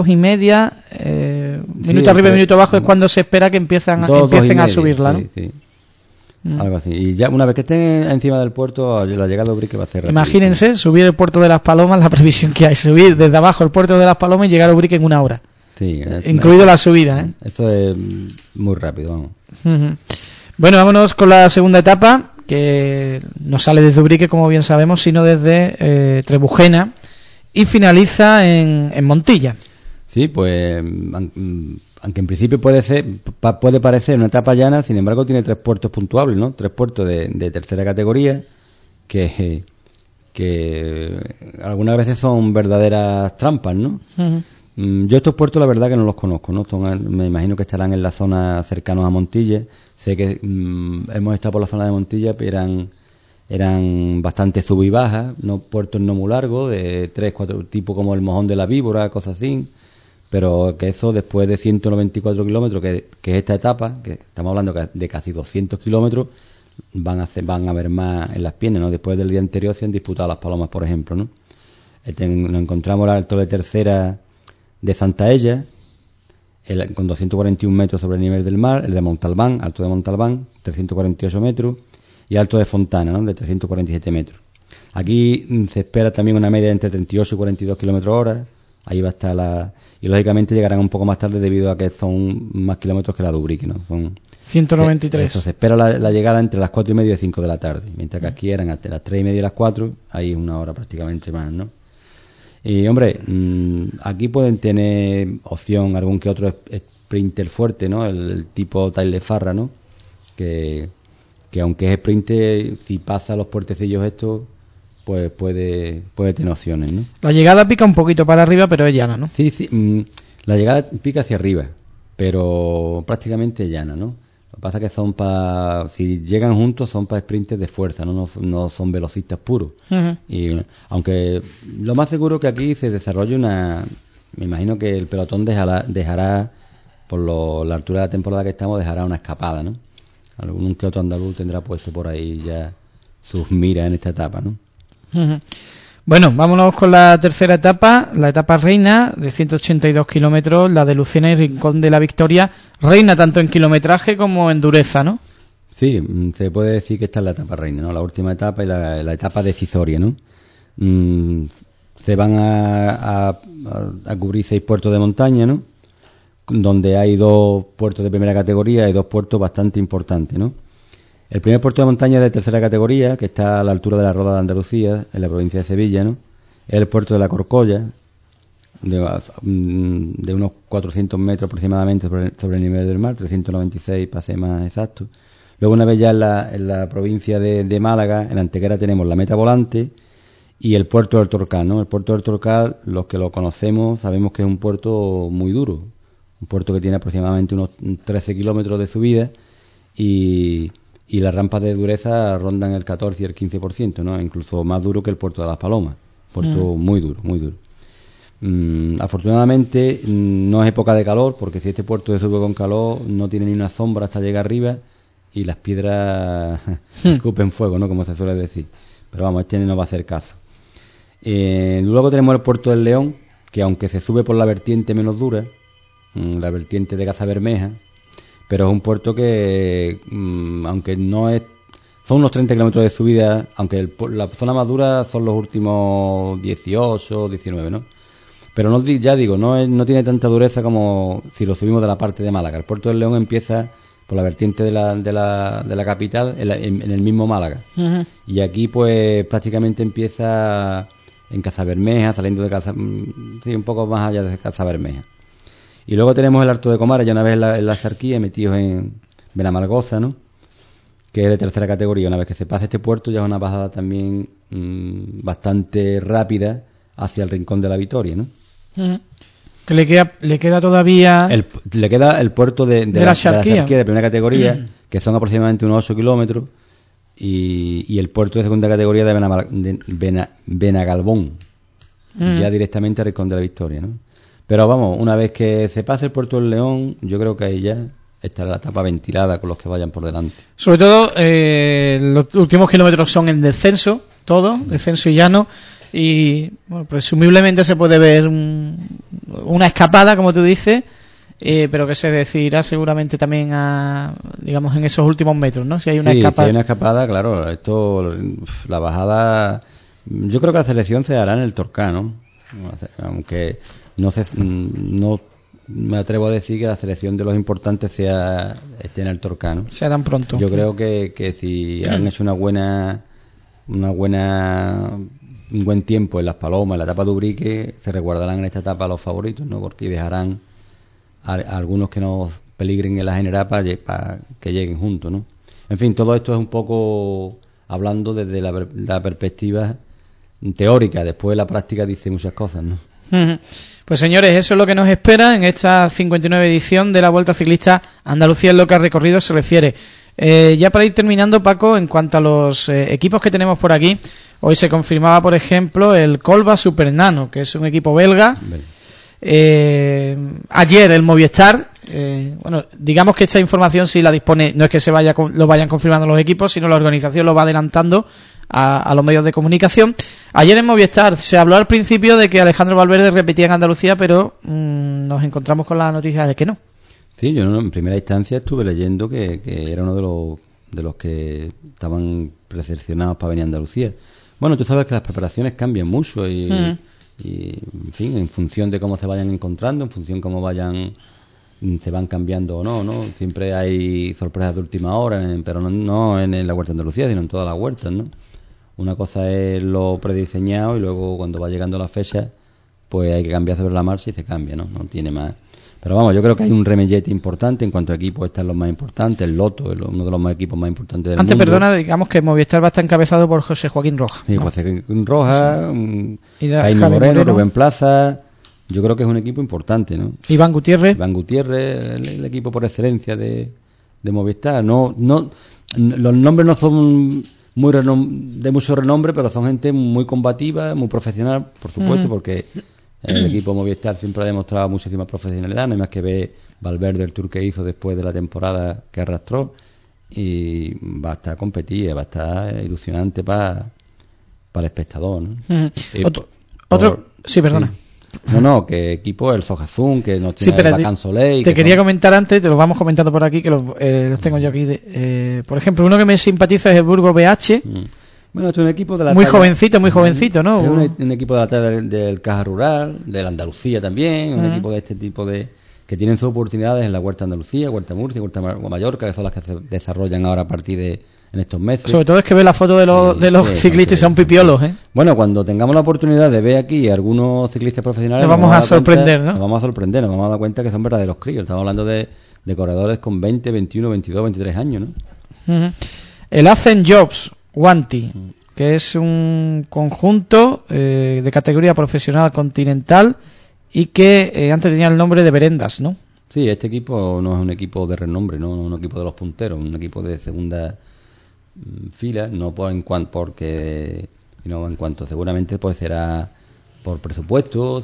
2:30, minuto arriba y minuto abajo, es cuando se espera que empiecen a subirla, ¿no? Sí. Algo así. Y ya una vez que estén encima del puerto, la llegada de Ubrique va a ser rápido. Imagínense subir el puerto de Las Palomas, la previsión que hay, subir desde abajo el puerto de Las Palomas y llegar a Ubrique en 1 hora. Sí, incluido la subida, ¿eh? Esto es muy rápido, vamos. Uh-huh. Bueno, vámonos con la segunda etapa, que no sale desde Ubrique, como bien sabemos, sino desde Trebujena, y finaliza en Montilla. Sí, pues aunque en principio puede parecer una etapa llana, sin embargo tiene 3 puertos puntuables, ¿no? 3 puertos de tercera categoría que algunas veces son verdaderas trampas, ¿no? Uh-huh. Yo estos puertos la verdad que no los conozco, ¿no? Me imagino que estarán en la zona cercanos a Montilla. Sé que hemos estado por la zona de Montilla, pero eran bastante sub y bajas, no puertos no muy largos, de 3-4 tipo como el Mojón de la Víbora, cosas así. Pero que eso después de 194 kilómetros, que es esta etapa, que estamos hablando de casi 200 kilómetros, van a ver más en las piernas, ¿no? Después del día anterior se han disputado Las Palomas, por ejemplo, ¿no? Nos encontramos el alto de tercera de Santa Ella, con 241 metros sobre el nivel del mar, el de Montalbán, alto de Montalbán, 348 metros, y alto de Fontana, ¿no? De 347 metros. Aquí se espera también una media de entre 38 y 42 kilómetros hora. Ahí va a estar y lógicamente llegarán un poco más tarde debido a que son más kilómetros que la de Ubrique, ¿no? Son 193. Se espera la llegada entre las 4 y media y 5 de la tarde, mientras que aquí eran hasta las 3 y media y las 4, ahí es una hora prácticamente más, ¿no? Y hombre, aquí pueden tener opción algún que otro sprinter fuerte, ¿no? El tipo Tyler Farra, ¿no? Que aunque es sprinter, si pasa los puertecillos estos, pues puede tener opciones, ¿no? La llegada pica un poquito para arriba, pero es llana, ¿no? Sí, la llegada pica hacia arriba, pero prácticamente llana, ¿no? Lo que pasa es que si llegan juntos son para sprinters de fuerza, no son velocistas puros. Uh-huh. Y aunque lo más seguro es que aquí se desarrolle me imagino que el pelotón dejará por la altura de la temporada que estamos, dejará una escapada, ¿no? Algún que otro andaluz tendrá puesto por ahí ya sus miras en esta etapa, ¿no? Uh-huh. Bueno, vámonos con la tercera etapa, la etapa reina de 182 kilómetros, la de Lucena y Rincón de la Victoria, reina tanto en kilometraje como en dureza, ¿no? Sí, se puede decir que esta es la etapa reina, ¿no? La última etapa y la etapa decisoria, ¿no? Se van a cubrir 6 puertos de montaña, ¿no? Donde hay 2 puertos de primera categoría y 2 puertos bastante importantes, ¿no? El primer puerto de montaña es de tercera categoría, que está a la altura de la Roda de Andalucía, en la provincia de Sevilla, ¿no? Es el puerto de la Corcolla, de unos 400 metros aproximadamente sobre el nivel del mar, 396 para ser más exacto. Luego, una vez ya en la provincia de Málaga, en Antequera, tenemos la Meta Volante y el puerto del Torcal, ¿no? El puerto del Torcal, los que lo conocemos, sabemos que es un puerto muy duro, un puerto que tiene aproximadamente unos 13 kilómetros de subida y las rampas de dureza rondan el 14 y el 15%, ¿no? Incluso más duro que el puerto de Las Palomas. Puerto muy duro, muy duro. Afortunadamente no es época de calor, porque si este puerto se sube con calor no tiene ni una sombra hasta llegar arriba y las piedras escupen fuego, ¿no? Como se suele decir. Pero vamos, este no va a hacer caso. Luego tenemos el puerto del León, que aunque se sube por la vertiente menos dura, la vertiente de Caza Bermeja, pero es un puerto que, aunque no es... Son unos 30 kilómetros de subida, aunque la zona más dura son los últimos 18, 19, ¿no? Pero no tiene tanta dureza como si lo subimos de la parte de Málaga. El puerto del León empieza por la vertiente de la capital, en el mismo Málaga. Uh-huh. Y aquí, pues, prácticamente empieza en Caza Bermeja, saliendo de un poco más allá de Caza Bermeja. Y luego tenemos el Alto de Comares, ya una vez en la Sarquía, metidos en Benamalgoza, ¿no? Que es de tercera categoría. Una vez que se pasa este puerto, ya es una bajada también bastante rápida hacia el Rincón de la Victoria, ¿no? Uh-huh. Que le queda todavía... Le queda el puerto de la Sarquía de primera categoría, que son aproximadamente unos 8 kilómetros, y el puerto de segunda categoría de Benagalbón, ya directamente al Rincón de la Victoria, ¿no? Pero vamos, una vez que se pase el puerto del León, yo creo que ahí ya estará la etapa ventilada con los que vayan por delante. Sobre todo, los últimos kilómetros son en descenso, todo, descenso y llano, y bueno, presumiblemente se puede ver una escapada, como tú dices, pero que se decidirá seguramente también digamos en esos últimos metros, ¿no? Si hay una sí, escapada. Si hay una escapada, claro, la bajada, yo creo que la selección se hará en el Torcal, ¿no? Aunque no me atrevo a decir que la selección de los importantes esté en el Torcal, ¿no? Sea tan pronto. Yo creo que si han hecho un buen tiempo en Las Palomas, en la etapa de Ubrique, se resguardarán en esta etapa los favoritos, ¿no? Porque dejarán a algunos que no peligren en la general para que lleguen juntos, ¿no? En fin, todo esto es un poco hablando desde la perspectiva teórica. Después la práctica dice muchas cosas, ¿no? Pues señores, eso es lo que nos espera en esta 59 edición de la Vuelta Ciclista Andalucía en lo que a recorrido se refiere. Ya para ir terminando, Paco, en cuanto a los equipos que tenemos por aquí, hoy se confirmaba, por ejemplo, el Colba Supernano, que es un equipo belga. Ayer el Movistar, bueno, digamos que esta información sí la dispone, no es que lo vayan confirmando los equipos, sino la organización lo va adelantando a los medios de comunicación. Ayer en Movistar se habló al principio de que Alejandro Valverde repetía en Andalucía, pero nos encontramos con la noticia de que no. Sí, yo en primera instancia estuve leyendo que era uno de los que estaban preseleccionados para venir a Andalucía. Bueno, tú sabes que las preparaciones cambian mucho y en fin, en función de cómo se vayan encontrando, en función de cómo se van cambiando o no. Siempre hay sorpresas de última hora, pero no en la Vuelta a Andalucía, sino en todas las vueltas, ¿no? Una cosa es lo prediseñado y luego cuando va llegando la fecha, pues hay que cambiar sobre la marcha y se cambia, ¿no? No tiene más. Pero vamos, yo creo que hay un remillete importante. En cuanto a equipos, están los más importantes. El Lotto es uno de los más equipos más importantes del mundo. Perdona, digamos que Movistar va a estar encabezado por José Joaquín Rojas, sí, ¿no? José Joaquín Rojas, sí. Jaime Moreno, Rubén Plaza. Yo creo que es un equipo importante, ¿no? Iván Gutiérrez, el equipo por excelencia de Movistar. No, los nombres no son de mucho renombre, pero son gente muy combativa, muy profesional, por supuesto, porque el equipo Movistar siempre ha demostrado muchísima profesionalidad. No hay más que ver Valverde, el tour que hizo después de la temporada que arrastró, y va a estar competida, va a estar ilusionante para el espectador, ¿no? Sí, perdona. Sí. No, que equipo el Sojazún, que no tiene el Bacán Soleil. Te quería comentar antes, te lo vamos comentando por aquí, que los tengo yo aquí. Por ejemplo, uno que me simpatiza es el Burgos BH. Bueno, este es un equipo de la muy jovencito, ¿no? Un equipo de la talla del Caja Rural, de la Andalucía también, un equipo de este tipo que tienen sus oportunidades en la Huerta Andalucía, Huerta Murcia, Huerta Mallorca, que son las que se desarrollan ahora a partir en estos meses. Sobre todo es que ve la foto de los ciclistas y son pipiolos, ¿eh? Bueno, cuando tengamos la oportunidad de ver aquí algunos ciclistas profesionales, nos vamos a sorprender, ¿no? Nos vamos a dar cuenta que son verdaderos críos. Estamos hablando de corredores con 20, 21, 22, 23 años, ¿no? El Hacen Jobs Wanty, que es un conjunto de categoría profesional continental y que antes tenía el nombre de Verendas, ¿no? Sí, este equipo no es un equipo de renombre, no es un equipo de los punteros, un equipo de segunda fila, no porque sino en cuanto seguramente pues será por presupuesto,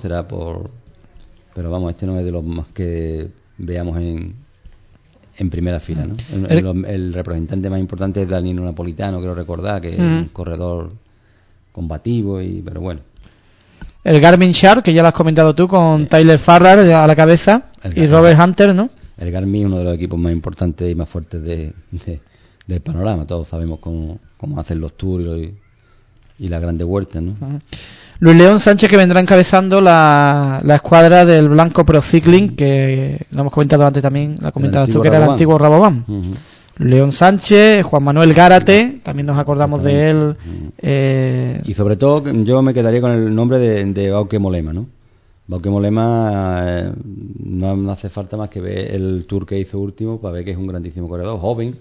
pero vamos, este no es de los más que veamos en primera fila, ¿no? El representante más importante es Danilo Napolitano, quiero recordar, que es un corredor combativo, pero bueno. El Garmin Shark, que ya lo has comentado tú, con Tyler Farrar a la cabeza, y Robert Hunter, ¿no? El Garmin es uno de los equipos más importantes y más fuertes del panorama. Todos sabemos cómo hacen los tours y las grandes vueltas, ¿no? Luis León Sánchez, que vendrá encabezando la escuadra del Blanco Pro Cycling, que lo hemos comentado antes también, la comentabas tú, que era el antiguo Rabobank. León Sánchez, Juan Manuel Gárate, también nos acordamos de él. Y sobre todo yo me quedaría con el nombre de Bauke Mollema, ¿no? Bauke Mollema, no hace falta más que ver el tour que hizo último para ver que es un grandísimo corredor, joven.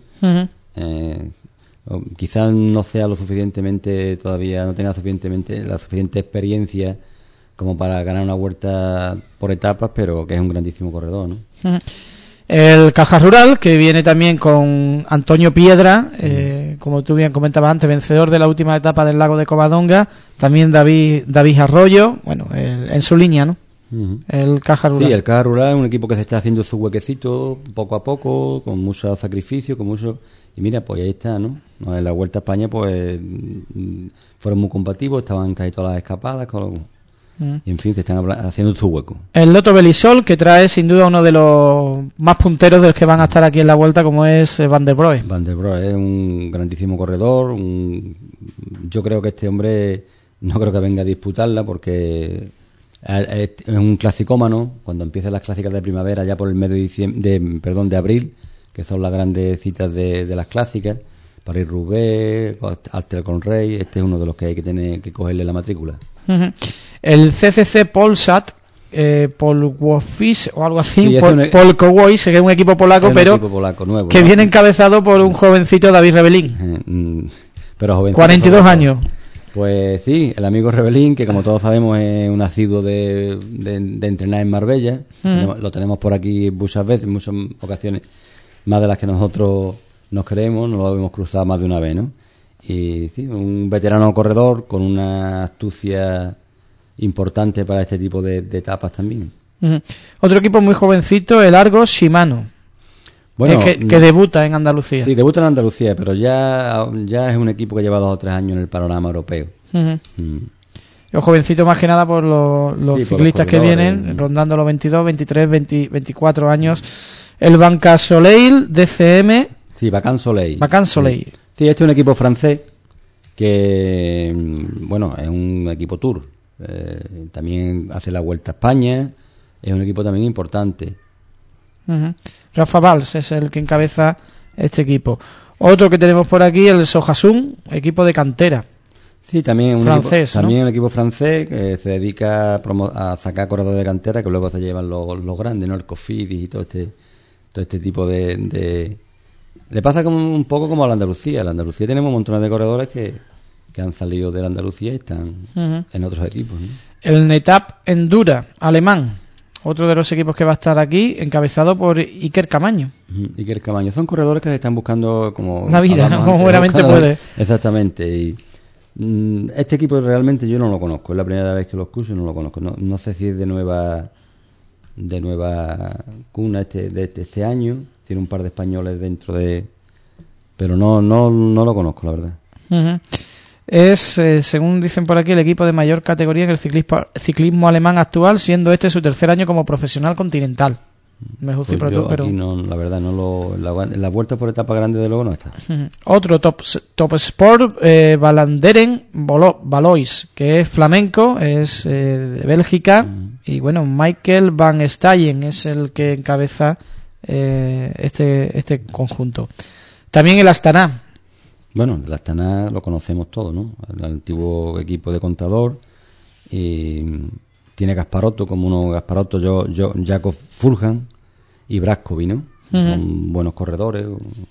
Quizás no sea lo suficientemente, todavía no tenga la suficiente experiencia como para ganar una vuelta por etapas, pero que es un grandísimo corredor, ¿no? El Caja Rural, que viene también con Antonio Piedra, como tú bien comentabas antes, vencedor de la última etapa del Lago de Covadonga, también David Arroyo, bueno, en su línea, ¿no? El Caja Rural. Sí, el Caja Rural es un equipo que se está haciendo su huequecito poco a poco, con mucho sacrificio, y mira, pues ahí está, ¿no? En la Vuelta a España, pues fueron muy combativos, estaban casi todas las escapadas, Y en fin, se están haciendo su hueco. El Lotto Belisol, que trae sin duda uno de los más punteros de los que van a estar aquí en la vuelta, como es Van der Broek. Van der Broek es un grandísimo corredor. Yo creo que este hombre no creo que venga a disputarla porque es un clasicómano. Cuando empiezan las clásicas de primavera, ya por el mes de abril, que son las grandes citas de las clásicas, París-Roubaix, Alster-Conrey, este es uno de los que hay que tener que cogerle la matrícula. El CCC Polsat, Polwofish o algo así, Sí, Polkowice, que es un equipo polaco, pero equipo polaco nuevo, que ¿no? viene encabezado por un jovencito, David Rebelín. Pero jovencito, 42 años. Pues sí, el amigo Rebelín, que como todos sabemos es un asiduo de entrenar en Marbella. Lo tenemos por aquí muchas veces, en muchas ocasiones, más de las que nosotros nos creemos, nos lo hemos cruzado más de una vez, ¿no? Y sí, un veterano corredor con una astucia importante para este tipo de etapas también. Otro equipo muy jovencito, el Argos Shimano, Bueno, que debuta en Andalucía. Sí, debuta en Andalucía, pero ya es un equipo que lleva 2 o 3 años en el panorama europeo. Los jovencitos más que nada por los Sí, ciclistas por que los vienen, rondando los 22, 23, 24 años. El Banca Soleil, DCM. Sí, Vacan Soleil. Vacan Soleil. Sí, este es un equipo francés que, bueno, es un equipo tour. También hace la Vuelta a España. Es un equipo también importante. Rafa Valls es el que encabeza este equipo. Otro que tenemos por aquí, el Sojasun, equipo de cantera. Sí, también Francés, un equipo francés que se dedica a sacar corredores de cantera que luego se llevan los grandes, ¿no? El Cofidis y todo este tipo de... Le pasa como un poco como a la Andalucía. En la Andalucía tenemos montones de corredores que han salido de la Andalucía y están en otros equipos, ¿no? El Netap Endura, alemán. Otro de los equipos que va a estar aquí, encabezado por Iker Camaño. Iker Camaño. Son corredores que se están buscando como... La vida, ¿no? Como buenamente puede. Exactamente. Y este equipo realmente yo no lo conozco. Es la primera vez que lo escucho y no lo conozco. No sé si es de nueva cuna de este año. Tiene un par de españoles dentro de... Pero no lo conozco, la verdad. Es, según dicen por aquí, el equipo de mayor categoría en el ciclismo alemán actual, siendo este su tercer año como profesional continental. Pues yo aquí no, la verdad, en la vuelta por etapa grande de luego no está. Otro top sport, Balanderen Valois, que es flamenco, es de Bélgica, y bueno, Michael Van Steyen es el que encabeza este conjunto. También el Astana. Bueno, el Astana lo conocemos todos, ¿no? El antiguo equipo de Contador. Y tiene Gasparotto como uno, Gasparotto, Jakob Fulham y Brascovi, ¿no? Son buenos corredores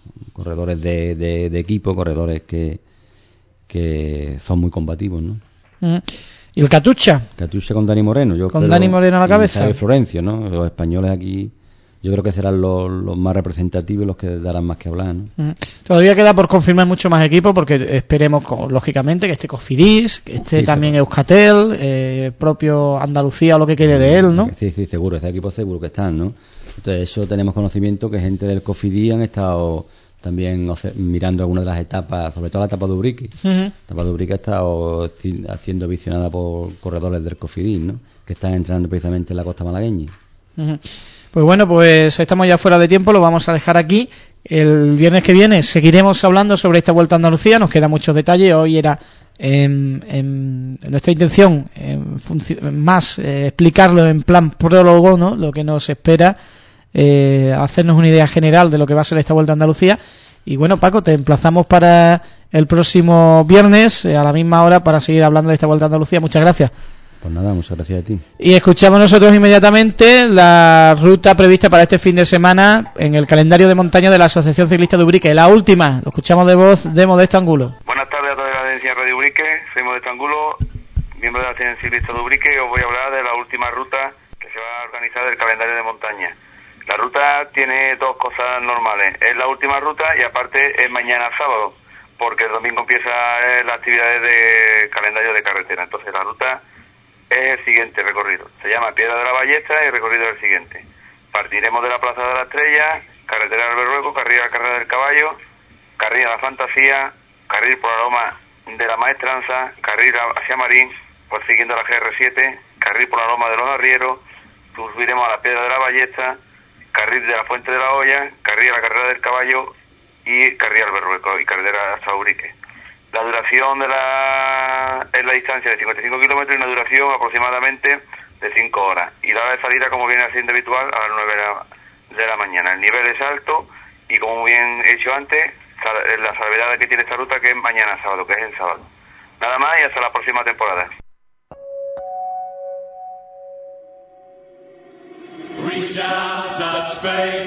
de equipo, corredores que son muy combativos, ¿no? ¿Y el Catucha? Catucha con Dani Moreno. Con Dani Moreno a la cabeza. Y Florencio, ¿no? Los españoles aquí... Yo creo que serán los más representativos, los que darán más que hablar, ¿no? Todavía queda por confirmar mucho más equipos, porque esperemos, lógicamente, que esté Cofidis, que esté también Euskaltel, propio Andalucía o lo que quede de él, ¿no? Sí, seguro, este equipo seguro que están, ¿no? Entonces, eso tenemos conocimiento que gente del Cofidis han estado también mirando algunas de las etapas, sobre todo la etapa de Ubrique. La etapa de Ubrique ha estado siendo visionada por corredores del Cofidis, ¿no? Que están entrenando precisamente en la costa malagueña. Pues bueno, pues estamos ya fuera de tiempo, lo vamos a dejar aquí. El viernes que viene seguiremos hablando sobre esta Vuelta a Andalucía, nos quedan muchos detalles. Hoy era en nuestra intención más explicarlo en plan prólogo, ¿no? Lo que nos espera, hacernos una idea general de lo que va a ser esta Vuelta a Andalucía. Y bueno, Paco, te emplazamos para el próximo viernes a la misma hora para seguir hablando de esta Vuelta a Andalucía. Muchas gracias. Pues nada, muchas gracias a ti. Y escuchamos nosotros inmediatamente la ruta prevista para este fin de semana en el calendario de montaña de la Asociación Ciclista de Ubrique. La última, lo escuchamos de voz de Modesto Angulo. Buenas tardes a toda la audiencia de Radio Ubrique, soy Modesto Angulo, miembro de la Asociación Ciclista de Ubrique, y os voy a hablar de la última ruta que se va a organizar del calendario de montaña. La ruta tiene dos cosas normales, es la última ruta y aparte es mañana sábado, porque el domingo empieza las actividades de calendario de carretera. Entonces la ruta es el siguiente recorrido. Se llama Piedra de la Ballesta y el recorrido es el siguiente. Partiremos de la Plaza de la Estrella, carretera del Berrueco, carril a la Carrera del Caballo, carril a la Fantasía, carril por la Loma de la Maestranza, carril hacia Marín, pues siguiendo la GR7, carril por la Loma de los Arrieros, subiremos a la Piedra de la Ballesta, carril de la Fuente de la Olla, carril a la Carrera del Caballo y carril al Berrueco y carretera hasta Ubrique. La duración es la distancia de 55 kilómetros y una duración aproximadamente de 5 horas. Y la hora de salida, como viene siendo habitual, a las 9 de la mañana. El nivel es alto y, como bien he dicho antes, la salvedad que tiene esta ruta, que es mañana sábado, que es el sábado. Nada más y hasta la próxima temporada. Reach out, touch faith.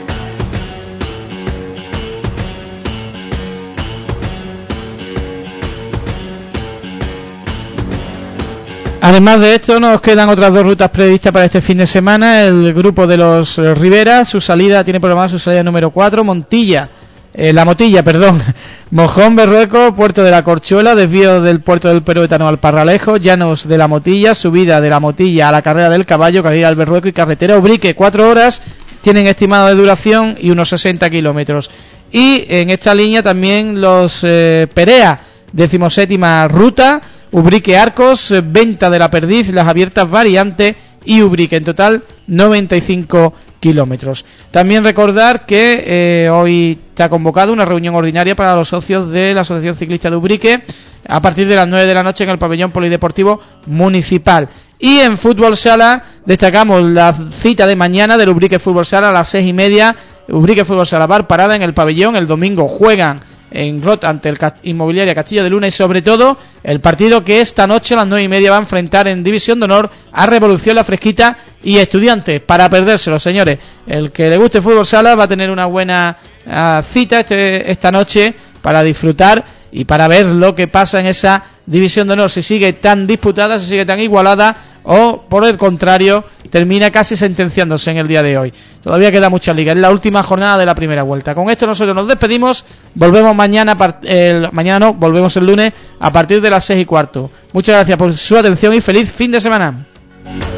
Además de esto, nos quedan otras 2 rutas previstas para este fin de semana. El grupo de los Rivera, tiene programada su salida número 4, La Motilla, Mojón, Berrueco, Puerto de la Corchuela, desvío del Puerto del Peruetano al Parralejo, Llanos de la Motilla, subida de la Motilla a la Carrera del Caballo, carrera al Berrueco y carretera Ubrique. 4 horas tienen estimado de duración y unos 60 kilómetros. Y en esta línea también los Perea, 17ª ruta, Ubrique Arcos, Venta de la Perdiz, Las Abiertas Variante y Ubrique, en total 95 kilómetros. También recordar que hoy está convocada una reunión ordinaria para los socios de la Asociación Ciclista de Ubrique a partir de las 9 de la noche en el pabellón polideportivo municipal. Y en fútbol sala destacamos la cita de mañana del Ubrique Fútbol Sala a las 6:30, Ubrique Fútbol Sala Bar Parada en el pabellón. El domingo juegan en Rot ante el Inmobiliaria Castillo de Luna, y sobre todo el partido que esta noche a las 9:30 va a enfrentar en División de Honor a Revolución La Fresquita y Estudiantes, para perdérselo, señores. El que le guste fútbol sala va a tener una buena cita esta noche para disfrutar y para ver lo que pasa en esa División de Honor, si sigue tan disputada, si sigue tan igualada, o por el contrario termina casi sentenciándose en el día de hoy. Todavía queda mucha liga, es la última jornada de la primera vuelta. Con esto nosotros nos despedimos, volvemos volvemos el lunes a partir de las 6:15. Muchas gracias por su atención y feliz fin de semana.